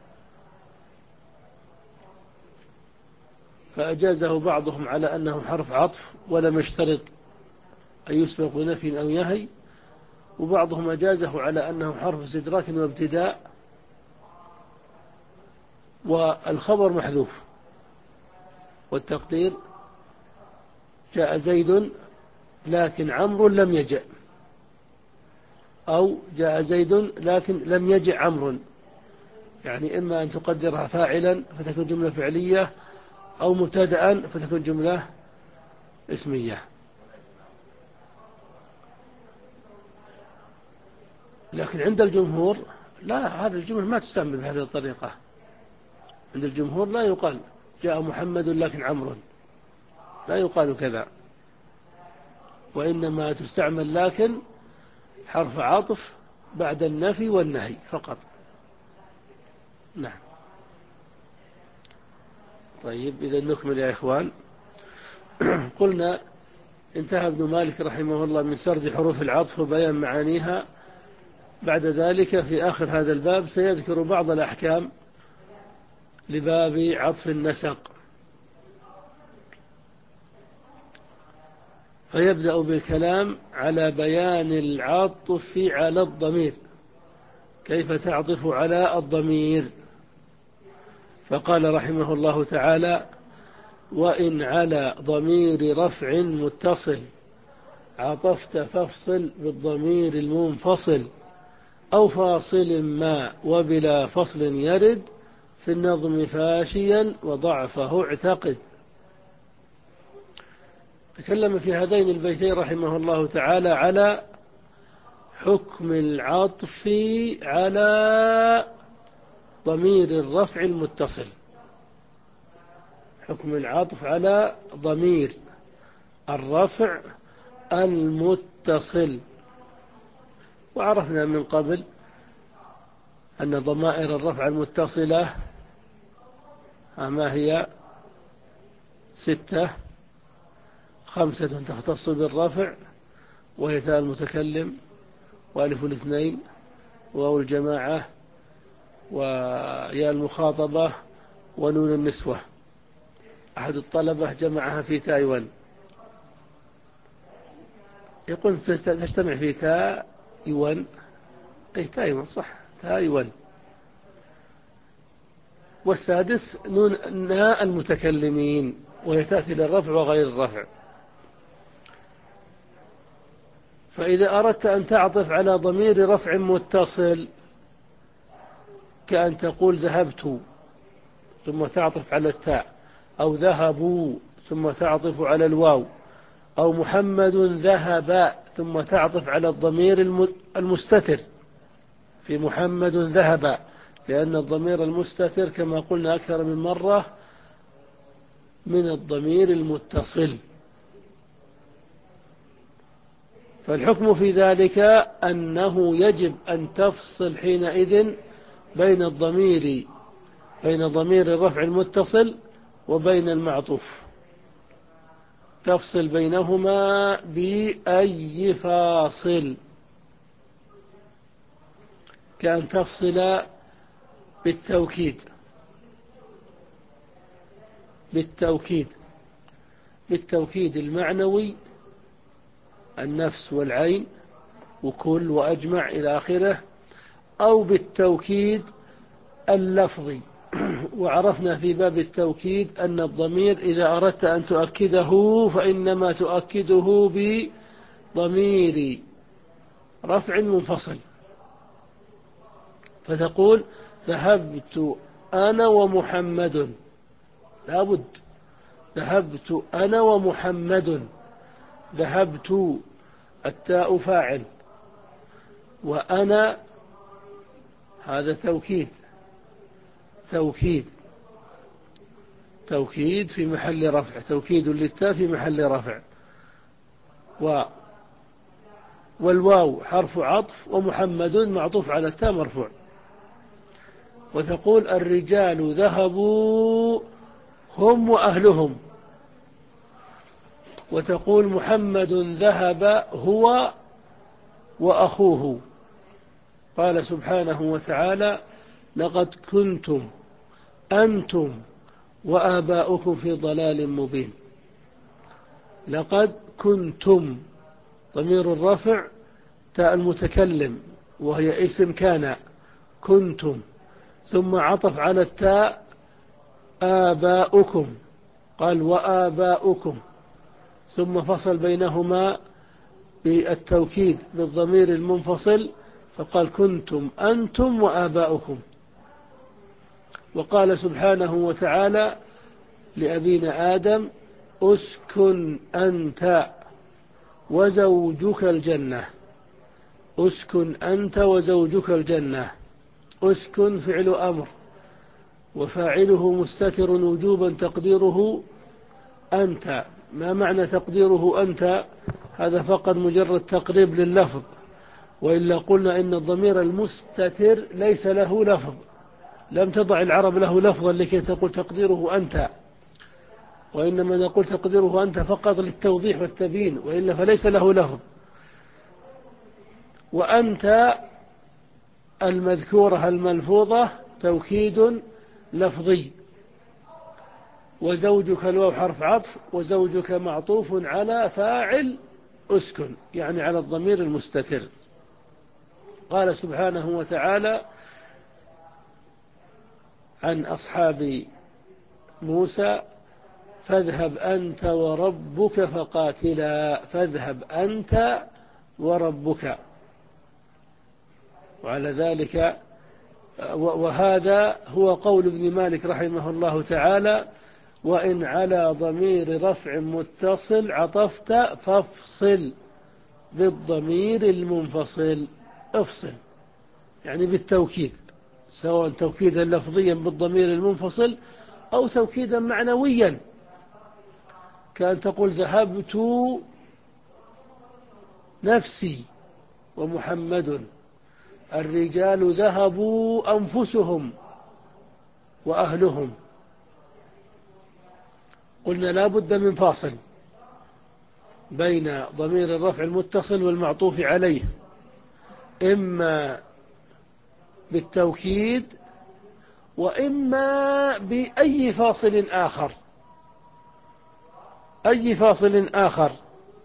فأجازه بعضهم على أنه حرف عطف ولم يشترط أن يسبق بنفي أو نهي، وبعضهم أجازه على أنه حرف استدراك وابتداء والخبر محذوف، والتقدير جاء زيد لكن عمرو لم يجأ، أو جاء زيد لكن لم يجأ عمرو، يعني إما أن تقدرها فاعلا فتكون جملة فعلية، أو مبتدأ فتكون جملة اسمية. لكن عند الجمهور لا، هذا الجملة ما تستعمل بهذه الطريقة. عند الجمهور لا يقال جاء محمد لكن عمرو، لا يقال كذا، وإنما تستعمل لكن حرف عطف بعد النفي والنهي فقط. نعم. طيب إذا نكمل يا إخوان. قلنا انتهى ابن مالك رحمه الله من سرد حروف العطف وبيان معانيها. بعد ذلك في آخر هذا الباب سيذكر بعض الأحكام لباب عطف النسق، فيبدأ بالكلام على بيان العطف على الضمير، كيف تعطف على الضمير. فقال رحمه الله تعالى: وإن على ضمير رفع متصل عطفت فافصل بالضمير المنفصل، أو فاصل ما وبلا فصل يرد في النظم فاشيا وضعفه اعتقد. تكلم في هذين البيتين رحمه الله تعالى على حكم العطف على ضمير الرفع المتصل، حكم العطف على ضمير الرفع المتصل. وعرفنا من قبل أن ضمائر الرفع المتصلة ما هي؟ ستة: خمسة تختص بالرفع، وهي تاء المتكلم، وألف الاثنين، واو الجماعة، وياء المخاطبة، ونون النسوة. أحد الطلبة جمعها في تايوان، يقول تجتمع في تايوان، أي تايوان صح، تايوان. والسادس نون ناء المتكلمين، وهي تأتي للرفع وغير الرفع. فإذا أردت أن تعطف على ضمير رفع متصل كأن تقول ذهبت ثم تعطف على التاء، أو ذهبوا ثم تعطف على الواو، أو محمد ذهب ثم تعطف على الضمير المستتر في محمد ذهب، لأن الضمير المستتر كما قلنا أكثر من مرة من الضمير المتصل. فالحكم في ذلك أنه يجب أن تفصل حينئذ بين الضمير بين ضمير الرفع المتصل وبين المعطوف، تفصل بينهما بأي فاصل، كأن تفصل بالتوكيد بالتوكيد بالتوكيد المعنوي، النفس والعين وكل وأجمع إلى آخره، أو بالتوكيد اللفظي. وعرفنا في باب التوكيد أن الضمير إذا أردت أن تؤكده فإنما تؤكده بضمير رفع منفصل، فتقول ذهبت أنا ومحمد، لابد ذهبت أنا ومحمد، ذهبت التاء فاعل، وأنا هذا توكيد توكيد توكيد في محل رفع، توكيد للتاء في محل رفع. و والواو حرف عطف، ومحمد معطوف على التاء مرفوع. وتقول الرجال ذهبوا هم وأهلهم، وتقول محمد ذهب هو وأخوه. قال سبحانه وتعالى: لقد كنتم أنتم وآباؤكم في ضلال مبين. لقد كنتم ضمير الرفع تاء المتكلم وهي اسم كان، كنتم، ثم عطف على التاء آباؤكم، قال وآباؤكم، ثم فصل بينهما بالتوكيد بالضمير المنفصل فقال كنتم أنتم وآباؤكم. وقال سبحانه وتعالى لأبينا آدم: أسكن أنت وزوجك الجنة. أسكن أنت وزوجك الجنة. أسكن فعل أمر وفاعله مستتر وجوبا تقديره أنت. ما معنى تقديره أنت؟ هذا فقط مجرد تقريب لللفظ، وإلا قلنا إن الضمير المستتر ليس له لفظ، لم تضع العرب له لفظا لكي تقول تقديره أنت، وإنما نقول تقديره أنت فقط للتوضيح والتبيين، وإلا فليس له لفظ. وأنت المذكورة الملفوظة توكيد لفظي، وزوجك الواو حرف عطف، وزوجك معطوف على فاعل أسكن، يعني على الضمير المستتر. قال سبحانه وتعالى عن أصحاب موسى: فاذهب أنت وربك فقاتلا. فاذهب أنت وربك. وعلى ذلك وهذا هو قول ابن مالك رحمه الله تعالى: وإن على ضمير رفع متصل عطفت فافصل بالضمير المنفصل. افصل يعني بالتوكيد، سواء توكيدا لفظيا بالضمير المنفصل أو توكيدا معنويا، كأن تقول ذهبت نفسي ومحمد. الرجال ذهبوا أنفسهم وأهلهم. قلنا لا بد من فاصل بين ضمير الرفع المتصل والمعطوف عليه، إما بالتوكيد وإما بأي فاصل آخر. أي فاصل آخر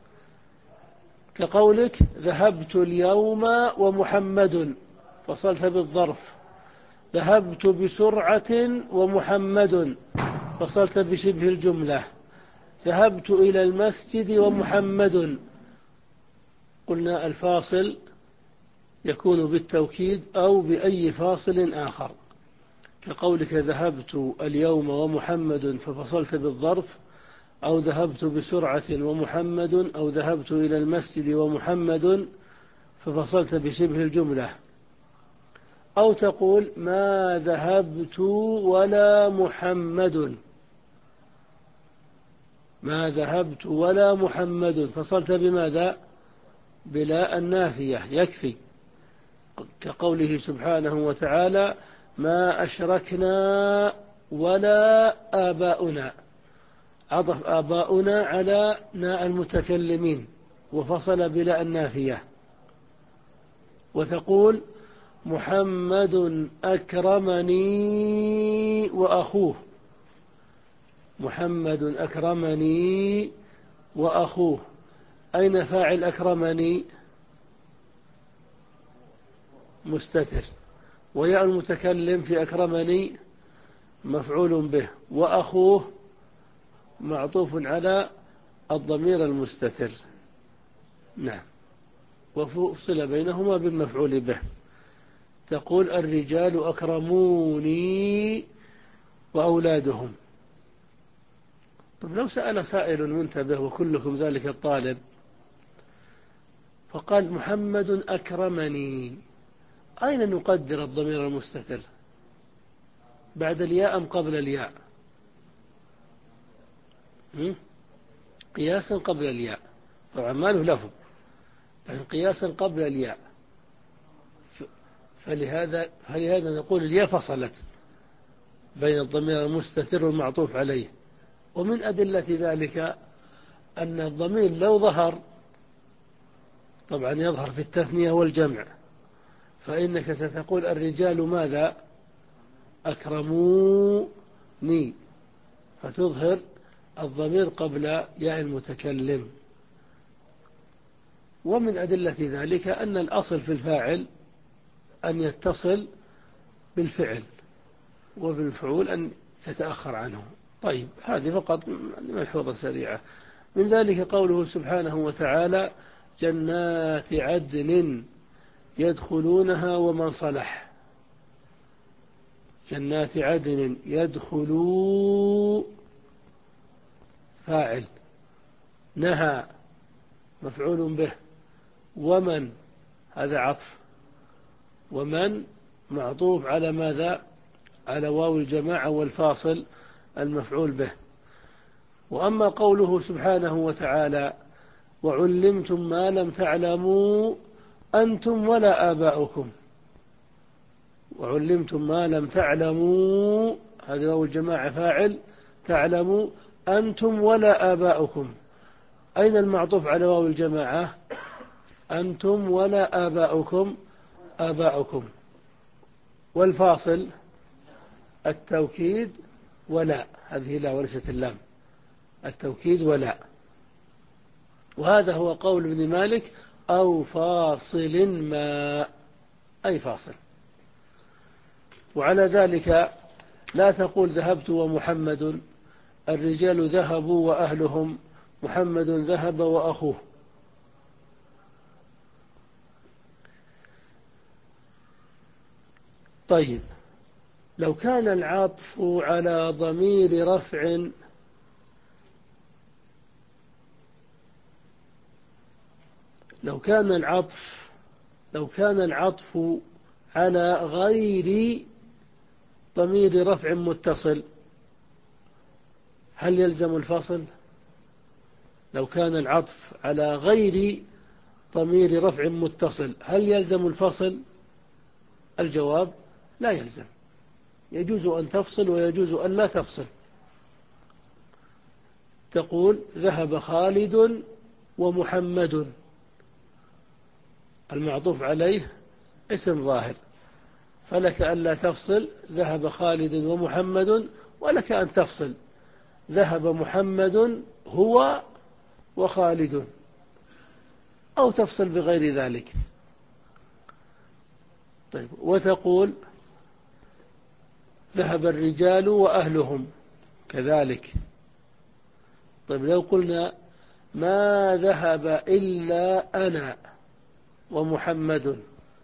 كقولك ذهبت اليوم ومحمد، فصلت بالظرف. ذهبت بسرعة ومحمد، فصلت بشبه الجملة. ذهبت إلى المسجد ومحمد. قلنا الفاصل يكون بالتوكيد أو بأي فاصل آخر، كقولك ذهبت اليوم ومحمد ففصلت بالظرف، أو ذهبت بسرعة ومحمد، أو ذهبت إلى المسجد ومحمد ففصلت بشبه الجملة. أو تقول ما ذهبت ولا محمد. ما ذهبت ولا محمد، فصلت بماذا؟ بلا النافية، يكفي. كقوله سبحانه وتعالى ما أشركنا ولا آباؤنا. عطف آباؤنا على ناء المتكلمين وفصل بلا النافية. وتقول محمد أكرمني وأخوه. محمد أكرمني وأخوه. أين فاعل أكرمني؟ مستتر. وياء المتكلم في أكرمني مفعول به، وأخوه معطوف على الضمير المستتر. نعم. وفصل بينهما بالمفعول به. تقول الرجال أكرموني وأولادهم. طب لو سأل سائل منتبه وكلكم ذلك الطالب فقال محمد أكرمني، أين نقدر الضمير المستتر؟ بعد الياء أم قبل الياء؟ قياسا قبل الياء، طبعا ما له لفظ، لكن قياسا قبل الياء. فلهذا, فلهذا نقول الياء فصلت بين الضمير المستتر والمعطوف عليه. ومن أدلة ذلك أن الضمير لو ظهر، طبعا يظهر في التثنية والجمع، فإنك ستقول الرجال ماذا؟ أكرموني، فتظهر الضمير قبل ياء المتكلم. ومن أدلة ذلك أن الأصل في الفاعل أن يتصل بالفعل، وبالفعول أن يتأخر عنه. طيب، هذه فقط ملحوظة سريعة. من ذلك قوله سبحانه وتعالى جنات عدن يدخلونها ومن صلح. جنات عدن يدخلوا فاعل، نهى مفعول به، ومن هذا عطف، ومن معطوف على ماذا؟ على واو الجماعة والفاصل المفعول به. وأما قوله سبحانه وتعالى وعلمتم ما لم تعلموا أنتم ولا آباؤكم، وعلمتم ما لم تعلموا هذا واو الجماعة فاعل، تعلموا أنتم ولا آباؤكم، أين المعطوف على واو الجماعة؟ أنتم ولا آباؤكم، آباؤكم، والفاصل التوكيد ولا، هذه لا وليست اللام، التوكيد ولا. وهذا هو قول ابن مالك أو فاصل ما، أي فاصل. وعلى ذلك لا تقول ذهبت ومحمد، الرجال ذهبوا وأهلهم، محمد ذهب وأخوه. طيب، لو كان العطف على ضمير رفع لو كان العطف لو كان العطف على غير ضمير رفع متصل، هل يلزم الفصل؟ لو كان العطف على غير ضمير رفع متصل هل يلزم الفصل؟ الجواب لا يلزم، يجوز أن تفصل ويجوز أن لا تفصل. تقول ذهب خالد ومحمد، المعطوف عليه اسم ظاهر، فلك أن لا تفصل ذهب خالد ومحمد، ولك أن تفصل ذهب محمد هو وخالد، أو تفصل بغير ذلك. طيب، وتقول ذهب الرجال وأهلهم كذلك. طيب، لو قلنا ما ذهب إلا أنا ومحمد،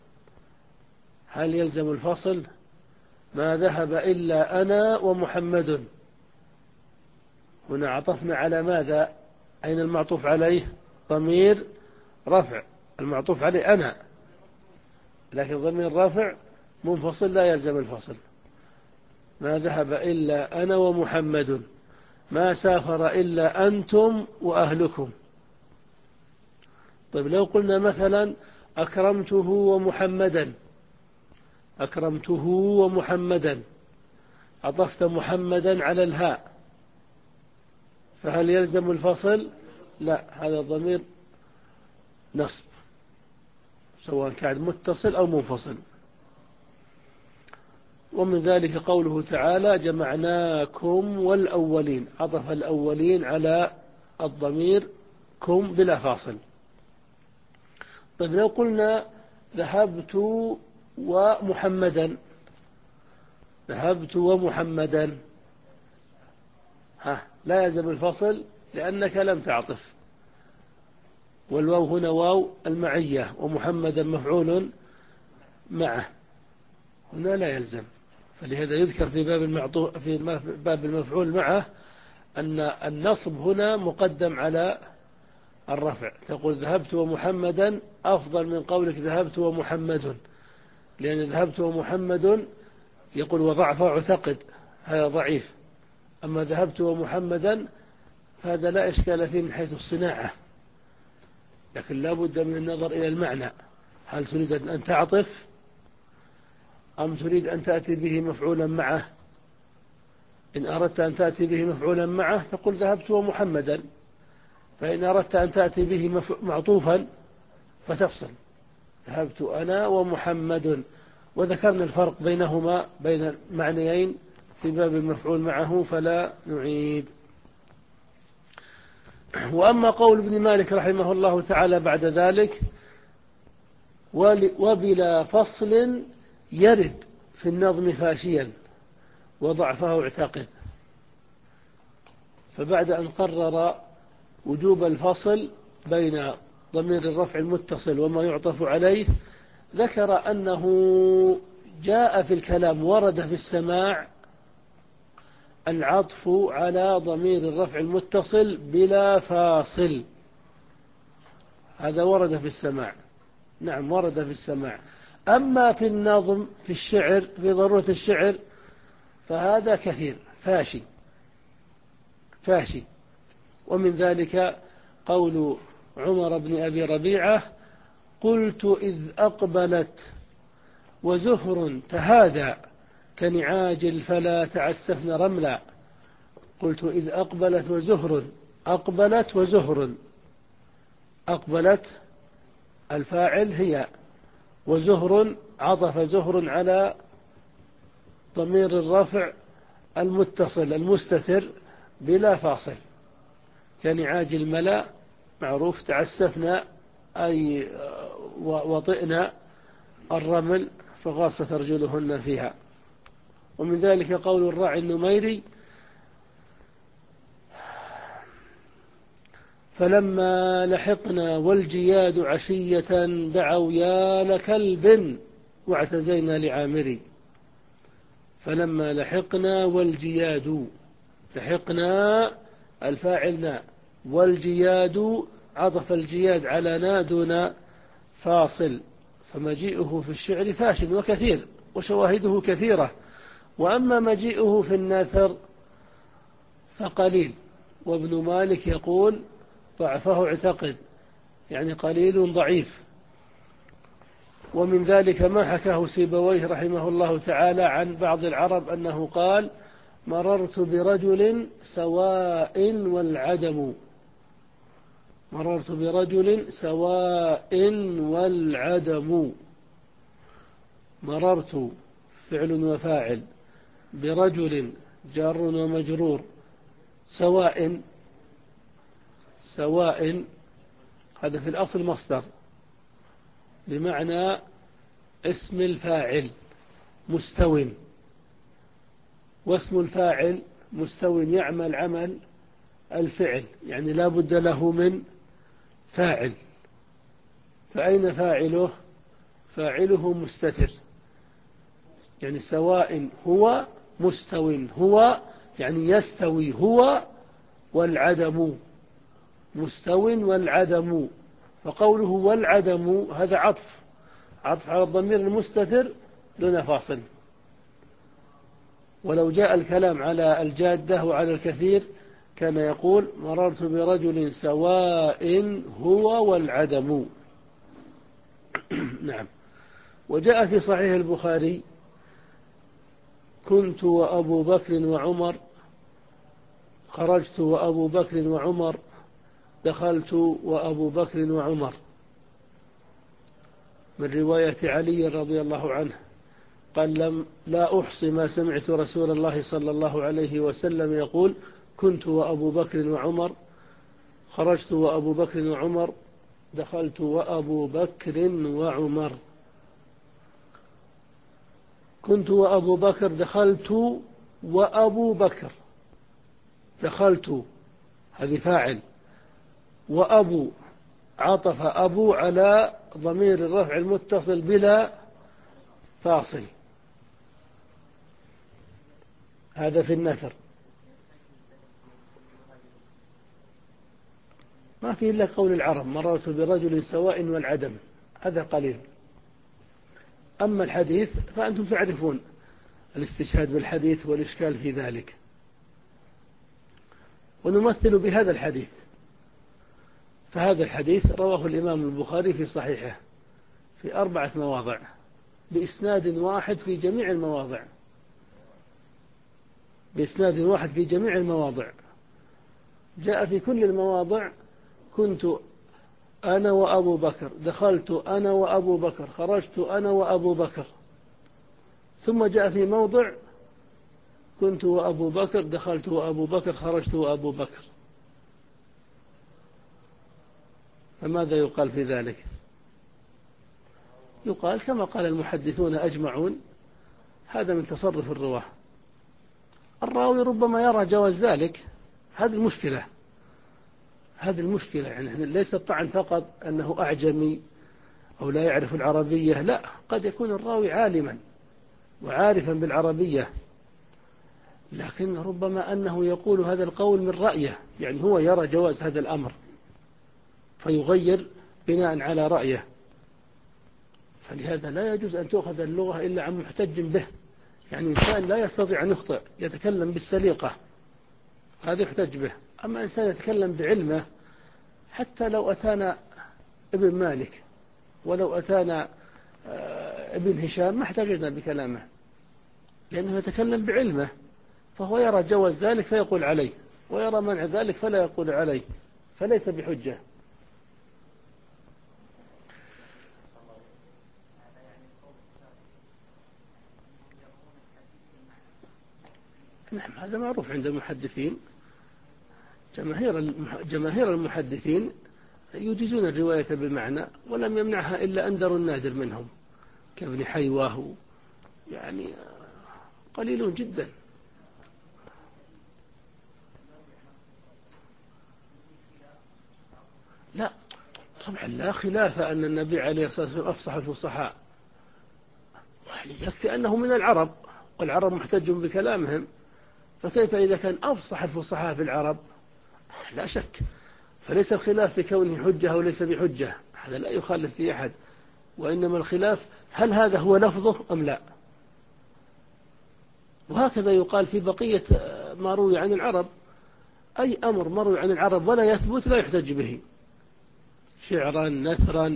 هل يلزم الفصل؟ ما ذهب إلا أنا ومحمد، هنا عطفنا على ماذا؟ أين المعطوف عليه؟ ضمير رفع، المعطوف عليه أنا، لكن ضمير رفع منفصل لا يلزم الفصل. ما ذهب إلا أنا ومحمد، ما سافر إلا أنتم وأهلكم. طيب، لو قلنا مثلا أكرمته ومحمدا، أكرمته ومحمدا، عطفت محمدا على الهاء، فهل يلزم الفصل؟ لا، هذا ضمير نصب سواء كان متصل أو منفصل. ومن ذلك قوله تعالى جمعناكم والأولين، عطف الأولين على الضمير كم بلا فاصل. طيب، لو قلنا ذهبت ومحمدا، ذهبت ومحمدا، ها لا يلزم الفصل لأنك لم تعطف، والواو هنا واو المعية، ومحمدا مفعول معه، هنا لا يلزم. فلهذا يذكر في باب المعطوف في باب المفعول معه أن النصب هنا مقدم على الرفع، تقول ذهبت ومحمدا أفضل من قولك ذهبت ومحمد، لأن ذهبت ومحمد يقول وضعف اعتقد، هذا ضعيف، أما ذهبت ومحمدا فهذا لا إشكال فيه من حيث الصناعة، لكن لا بد من النظر إلى المعنى، هل تريد أن تعطف أم تريد أن تأتي به مفعولا معه؟ إن أردت أن تأتي به مفعولا معه تقول ذهبت ومحمدا، فإن أردت أن تأتي به معطوفا فتفصل ذهبت أنا ومحمد. وذكرنا الفرق بينهما بين معنيين في باب المفعول معه فلا نعيد. وأما قول ابن مالك رحمه الله تعالى بعد ذلك وبلا فصل يرد في النظم فاشيا وضعفه اعتقد، فبعد أن قرر وجوب الفصل بين ضمير الرفع المتصل وما يعطف عليه، ذكر أنه جاء في الكلام ورد في السماع العطف على ضمير الرفع المتصل بلا فاصل. هذا ورد في السماع. نعم ورد في السماع. أما في النظم في الشعر في ضرورة الشعر فهذا كثير فاشي فاشي. ومن ذلك قول عمر بن أبي ربيعة: قلت إذ أقبلت وزهر تهادى كنعاج الفلا تعسفن رملا. قلت إذ أقبلت وزهر، أقبلت وزهر، أقبلت الفاعل هي، وزهر عطف زهر على ضمير الرفع المتصل المستتر بلا فاصل. كنعاج الملا معروف، تعسفنا أي وطئنا الرمل فغاصت رجلهن فيها. ومن ذلك قول الراعي النميري: فلما لحقنا والجياد عشية دعوا يا لكلب واعتزينا لعامري. فلما لحقنا والجياد، لحقنا الفاعلنا، والجياد عطف الجياد على نا دون فاصل. فمجيئه في الشعر فاشل وكثير وشواهده كثيرة. وأما مجيئه في النثر فقليل. وابن مالك يقول: ضعفه اعتقد، يعني قليل ضعيف. ومن ذلك ما حكاه سيبويه رحمه الله تعالى عن بعض العرب أنه قال: مررت برجل سواء والعدم. مررت برجل سواء والعدم. مررت فعل وفاعل، برجل جار ومجرور، سواء، سواء هذا في الأصل مصدر بمعنى اسم الفاعل مستو، واسم الفاعل مستو يعمل عمل الفعل، يعني لا بد له من فاعل. فأين فاعله؟ فاعله مستتر، يعني سواء هو مستو، هو يعني يستوي هو والعدم، مستو والعدم. فقوله والعدم هذا عطف، عطف على الضمير المستتر دون فاصل. ولو جاء الكلام على الجادة وعلى الكثير كان يقول: مررت برجل سواء هو والعدم. نعم. وجاء في صحيح البخاري: كنت وأبو بكر وعمر، خرجت وأبو بكر وعمر، دخلت وأبو بكر وعمر. من رواية علي رضي الله عنه قال: لم لا أحصي ما سمعت رسول الله صلى الله عليه وسلم يقول: كنت وأبو بكر وعمر، خرجت وأبو بكر وعمر، دخلت وأبو بكر وعمر. كنت وأبو بكر، دخلت وأبو بكر، دخلت هذه فاعل، وأبو عطف أبو على ضمير الرفع المتصل بلا فاصل. هذا في النثر. ما في إلا قول العرب: مررت برجل سواء والعدم، هذا قليل. أما الحديث فأنتم تعرفون الاستشهاد بالحديث والإشكال في ذلك. ونمثل بهذا الحديث. فهذا الحديث رواه الإمام البخاري في صحيحه في أربعة مواضع بإسناد واحد في جميع المواضع، بإسناد واحد في جميع المواضع. جاء في كل المواضع: كنت أنا وأبو بكر، دخلت أنا وأبو بكر، خرجت أنا وأبو بكر. ثم جاء في موضع: كنت وأبو بكر، دخلت وأبو بكر، خرجت وأبو بكر. فماذا يقال في ذلك؟ يقال كما قال المحدثون أجمعون: هذا من تصرف الرواه. الراوي ربما يرى جواز ذلك. هذه المشكلة، هذه المشكلة. يعني ليس الطعن فقط أنه أعجمي أو لا يعرف العربية، لا، قد يكون الراوي عالما وعارفا بالعربية، لكن ربما أنه يقول هذا القول من رأيه، يعني هو يرى جواز هذا الأمر فيغير بناء على رأيه. فلهذا لا يجوز أن تؤخذ اللغة إلا عن محتج به. يعني إنسان لا يستطيع أن يخطئ يتكلم بالسليقة هذا يحتج به. أما إنسان يتكلم بعلمه، حتى لو أتانا ابن مالك ولو أتانا ابن هشام ما احتجنا بكلامه، لأنه يتكلم بعلمه، فهو يرى جواز ذلك فيقول عليه، ويرى منع ذلك فلا يقول عليه، فليس بحجة. نعم، هذا معروف عند المحدثين. جماهير جماهير المحدثين يجيزون الرواية بالمعنى، ولم يمنعها إلا أندر النادر منهم كابن حيوة، يعني قليلون جدا. لا طبعا لا خلاف أن النبي عليه الصلاة والسلام أفصح الفصحاء، يكفي أنه من العرب والعرب محتج بكلامهم، فكيف إذا كان أفصح الفصحاء في العرب؟ لا شك. فليس الخلاف في كونه حجة أو ليس بحجة، هذا لا يخالف في أحد، وإنما الخلاف هل هذا هو لفظه أم لا. وهكذا يقال في بقية ما روي عن العرب، أي أمر مروي عن العرب ولا يثبت لا يحتج به، شعرا نثرا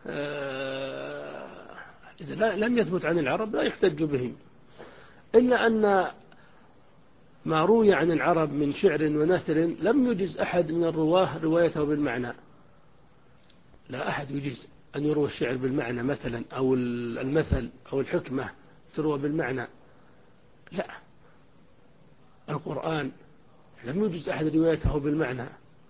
إذا لم يثبت عن العرب لا يحتج به. إلا أن ما روي عن العرب من شعر ونثر لم يجز أحد من الرواه روايته بالمعنى. لا أحد يجز أن يروى الشعر بالمعنى مثلا، أو المثل أو الحكمة تروى بالمعنى، لا. القرآن لم يجز أحد روايته بالمعنى.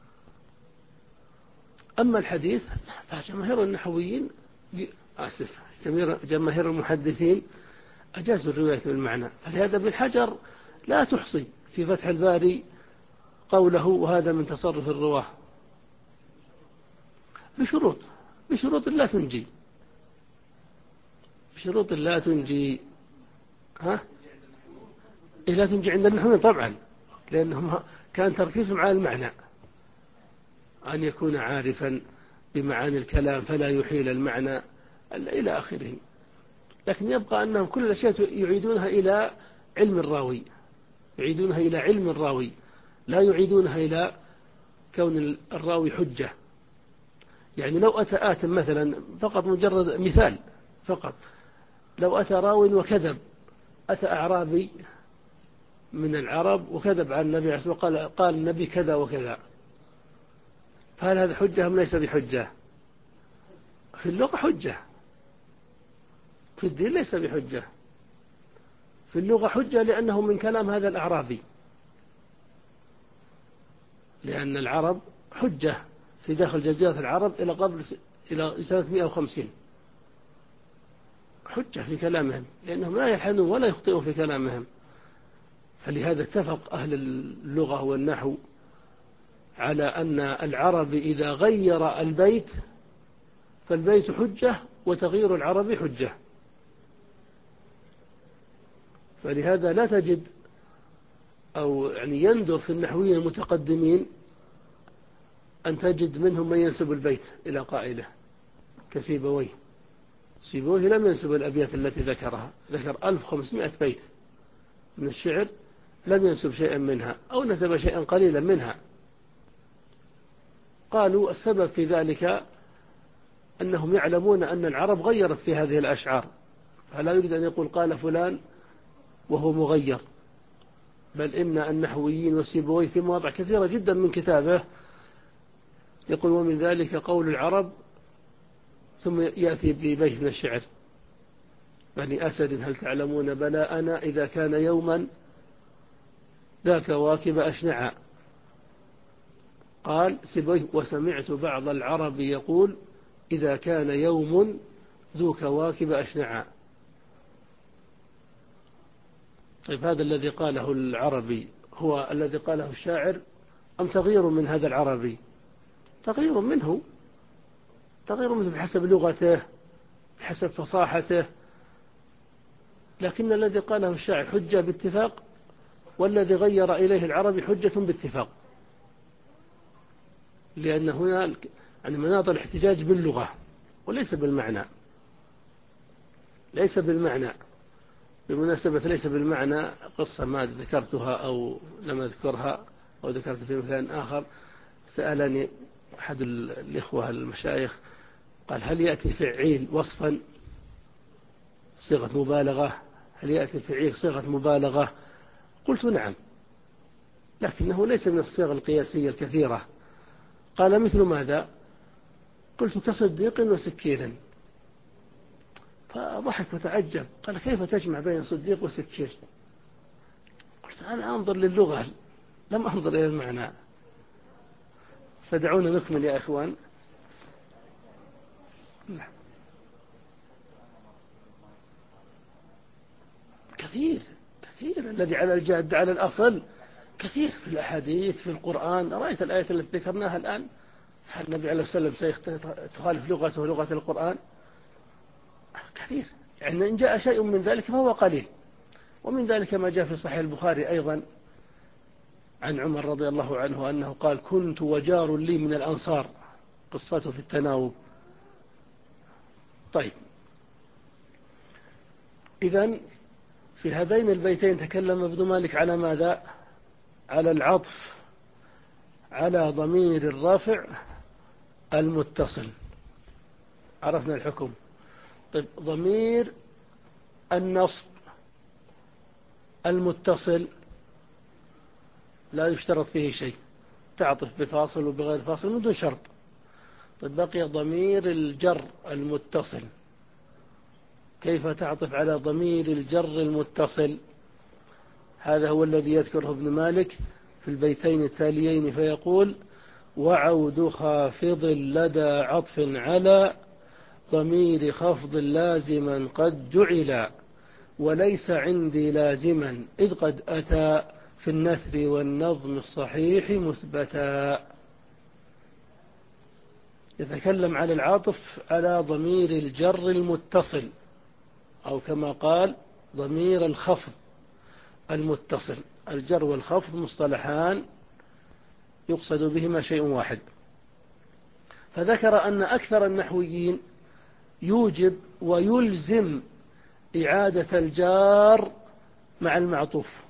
أما الحديث فجماهير النحويين آسف جماهير المحدثين أجازوا الرواية بالمعنى. فلهذا ابن حجر لا تحصي في فتح الباري قوله وهذا من تصرف الرواه بشروط بشروط لا تنجي بشروط لا تنجي ها إيه لا تنجي عند النحويين طبعا، لأنهم كان تركيزهم على المعنى، أن يكون عارفا بمعاني الكلام فلا يحيل المعنى إلى آخره. لكن يبقى أنهم كل الأشياء يعيدونها إلى علم الراوي يعيدونها إلى علم الراوي لا يعيدونها إلى كون الراوي حجة. يعني لو أتى آت مثلا، فقط مجرد مثال فقط، لو أتى راوي وكذب، أتى أعرابي من العرب وكذب عن النبي عليه الصلاة والسلام وقال قال النبي كذا وكذا، فهل هذا حجة أم ليس بحجة؟ في اللغة حجة، في الدين ليس بحجة. في اللغة حجة لأنه من كلام هذا الأعرابي، لأن العرب حجة في داخل جزيرة العرب إلى قبل إلى سنة مئة وخمسين، حجة في كلامهم لأنهم لا يلحنون ولا يخطئون في كلامهم. فلهذا اتفق أهل اللغة والنحو على أن العرب إذا غير البيت فالبيت حجة وتغيير العرب حجة. فلهذا لا تجد أو يعني يندر في النحويين المتقدمين أن تجد منهم من ينسب البيت إلى قائله كسيبويه. سيبويه لم ينسب الأبيات التي ذكرها، ذكر ألف وخمسمائة بيت من الشعر لم ينسب شيئا منها أو نسب شيئا قليلا منها. قالوا السبب في ذلك أنهم يعلمون أن العرب غيرت في هذه الأشعار، فلا يريد أن يقول قال فلان وهو مغير، بل إن النحويين والسيبويه في مواضع كثيرة جدا من كتابه يقول ومن ذلك قول العرب، ثم يأتي ببيت من الشعر بني أسد هل تعلمون بلاءنا إذا كان يوما ذاك واكب أشنعا. قال سيبويه وسمعت بعض العرب يقول إذا كان يوم ذو كواكب أشنعا. طيب هذا الذي قاله العربي هو الذي قاله الشاعر أم تغيير من هذا العربي؟ تغيير منه تغيير منه بحسب لغته بحسب فصاحته. لكن الذي قاله الشاعر حجة باتفاق والذي غير إليه العربي حجة باتفاق، لأن هنا يعني مناط الاحتجاج باللغة وليس بالمعنى. ليس بالمعنى بمناسبة ليس بالمعنى، قصة ما ذكرتها أو لم أذكرها أو ذكرت في مكان آخر. سألني أحد الإخوة المشايخ قال: هل يأتي فعيل وصفا صيغة مبالغة؟ هل يأتي فعيل صيغة مبالغة؟ قلت: نعم، لكنه ليس من الصيغ القياسية الكثيرة. قال: مثل ماذا؟ قلت: كصديق وسكير. فضحك وتعجب، قال: كيف تجمع بين صديق وسكير؟ قلت: أنا أنظر للغة لم أنظر إلى المعنى. فدعونا نكمل يا إخوان. كثير كثير الذي على الجاد على الأصل كثير في الأحاديث في القرآن. رأيت الآية التي ذكرناها الآن، هل النبي عليه الصلاة والسلام سيخالف لغته لغة القرآن؟ كثير، يعني إن جاء شيء من ذلك فهو قليل. ومن ذلك ما جاء في صحيح البخاري أيضا عن عمر رضي الله عنه أنه قال: كنت وجار لي من الأنصار، قصته في التناوب. طيب، إذن في هذين البيتين تكلم ابن مالك على ماذا؟ على العطف على ضمير الرافع المتصل. عرفنا الحكم. طيب، ضمير النصب المتصل لا يشترط فيه شيء، تعطف بفاصل وبغير فاصل من دون شرط. طيب، بقي ضمير الجر المتصل، كيف تعطف على ضمير الجر المتصل؟ هذا هو الذي يذكره ابن مالك في البيتين التاليين، فيقول: وعود خافض لدى عطف على ضمير خفض لازما قد جعل، وليس عندي لازما إذ قد أتى في النثر والنظم الصحيح مثبتا. يتكلم على العطف على ضمير الجر المتصل، أو كما قال ضمير الخفض المتصل. الجر والخفض مصطلحان يقصد بهما شيء واحد. فذكر أن أكثر النحويين يوجب ويلزم إعادة الجار مع المعطوف.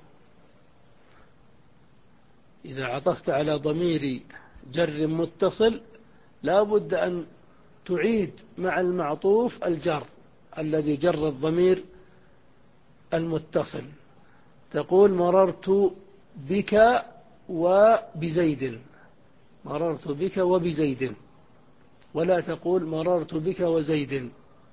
إذا عطفت على ضمير جر متصل لا بد أن تعيد مع المعطوف الجر الذي جر الضمير المتصل. تقول: مررت بك وبزيد، مررت بك وبزيد، ولا تقول مررت بك وزيد.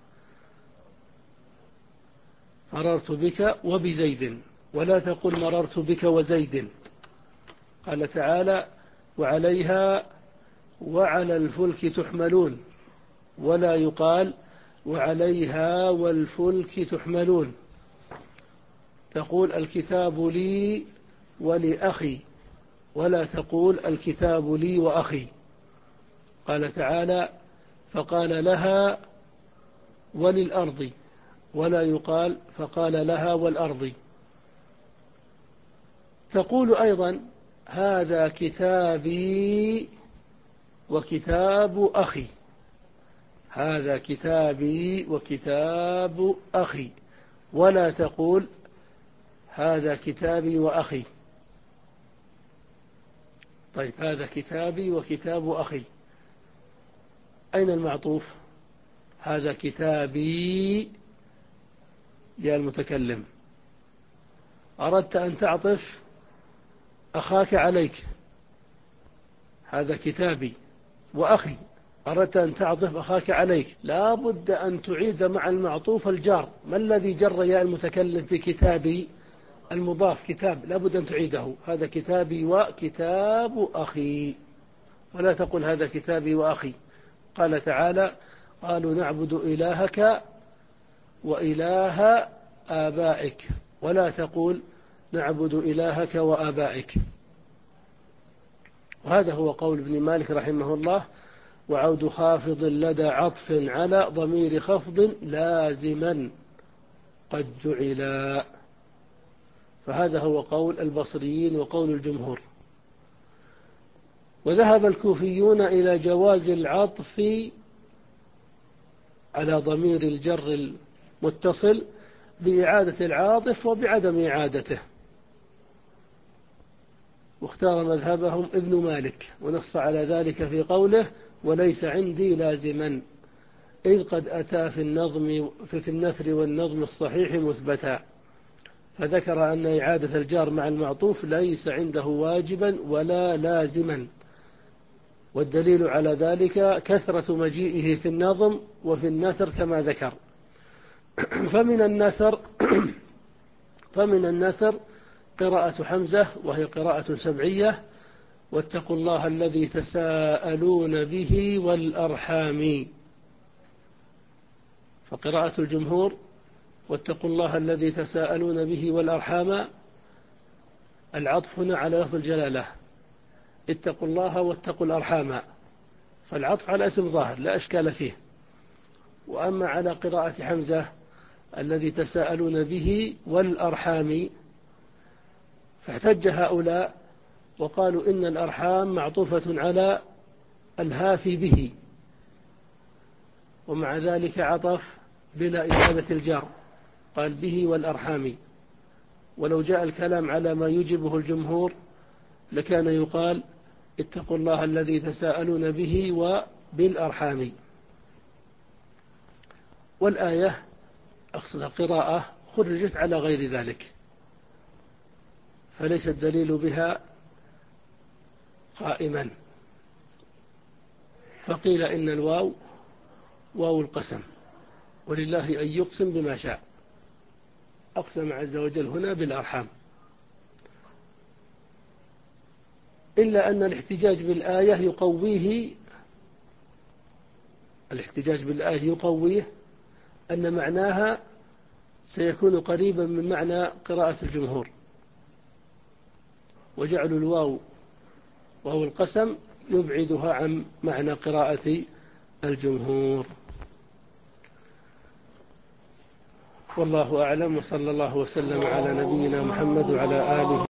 مررت بك وبزيد، ولا تقول مررت بك وزيد. قال تعالى: وعليها وعلى الفلك تحملون، ولا يقال وعليها والفلك تحملون. تقول الكتاب لي ولأخي، ولا تقول الكتاب لي وأخي. قال تعالى: فقال لها وللأرض، ولا يقال فقال لها والأرض. تقول أيضا: هذا كتابي وكتاب أخي، هذا كتابي وكتاب أخي، ولا تقول هذا كتابي وأخي. طيب، هذا كتابي وكتاب أخي، أين المعطوف؟ هذا كتابي يا المتكلم. أردت أن تعطف أخاك عليك، هذا كتابي وأخي. أردت أن تعطف أخاك عليك، لا بد أن تعيد مع المعطوف الجار. ما الذي جر يا المتكلم في كتابي؟ المضاف كتاب، لا بد أن تعيده. هذا كتابي وكتاب أخي، ولا تقل هذا كتابي وأخي. قال تعالى: قالوا نعبد إلهك وإله آبائك، ولا تقول نعبد إلهك وآبائك. وهذا هو قول ابن مالك رحمه الله: وعود خافض لدى عطف على ضمير خفض لازما قد جعلا. فهذا هو قول البصريين وقول الجمهور. وذهب الكوفيون إلى جواز العطف على ضمير الجر المتصل بإعادة العاطف وبعدم إعادته، واختار مذهبهم ابن مالك، ونص على ذلك في قوله: وليس عندي لازما، إذ قد أتى في النظم في النثر والنظم الصحيح مثبتا. فذكر أن إعادة الجار مع المعطوف ليس عنده واجبا ولا لازما، والدليل على ذلك كثرة مجيئه في النظم وفي النثر كما ذكر. فمن النثر فمن النثر قراءة حمزة، وهي قراءة سبعية: واتقوا الله الذي تساءلون به والأرحام. فقراءة الجمهور: واتقوا الله الذي تساءلون به والأرحام، العطف هنا على لفظ الجلالة، اتقوا الله واتقوا الأرحام، فالعطف على اسم ظاهر لا أشكال فيه. وأما على قراءة حمزة: الذي تساءلون به والأرحام، فاحتج هؤلاء وقالوا إن الأرحام معطوفة على الهافي به، ومع ذلك عطف بلا إعادة الجار، قال به والأرحام. ولو جاء الكلام على ما يجبه الجمهور لكان يقال: اتقوا الله الذي تساءلون به وبالأرحام. والآية أقصد قراءة خرجت على غير ذلك، فليس الدليل بها قائما. فقيل إن الواو واو القسم، ولله أن يقسم بما شاء، أقسم عز وجل هنا بالأرحام. إلا أن الاحتجاج بالآية يقويه الاحتجاج بالآية يقويه أن معناها سيكون قريبا من معنى قراءة الجمهور، وجعل الواو واو القسم يبعدها عن معنى قراءة الجمهور. والله أعلم، وصلى الله وسلم على نبينا محمد وعلى آله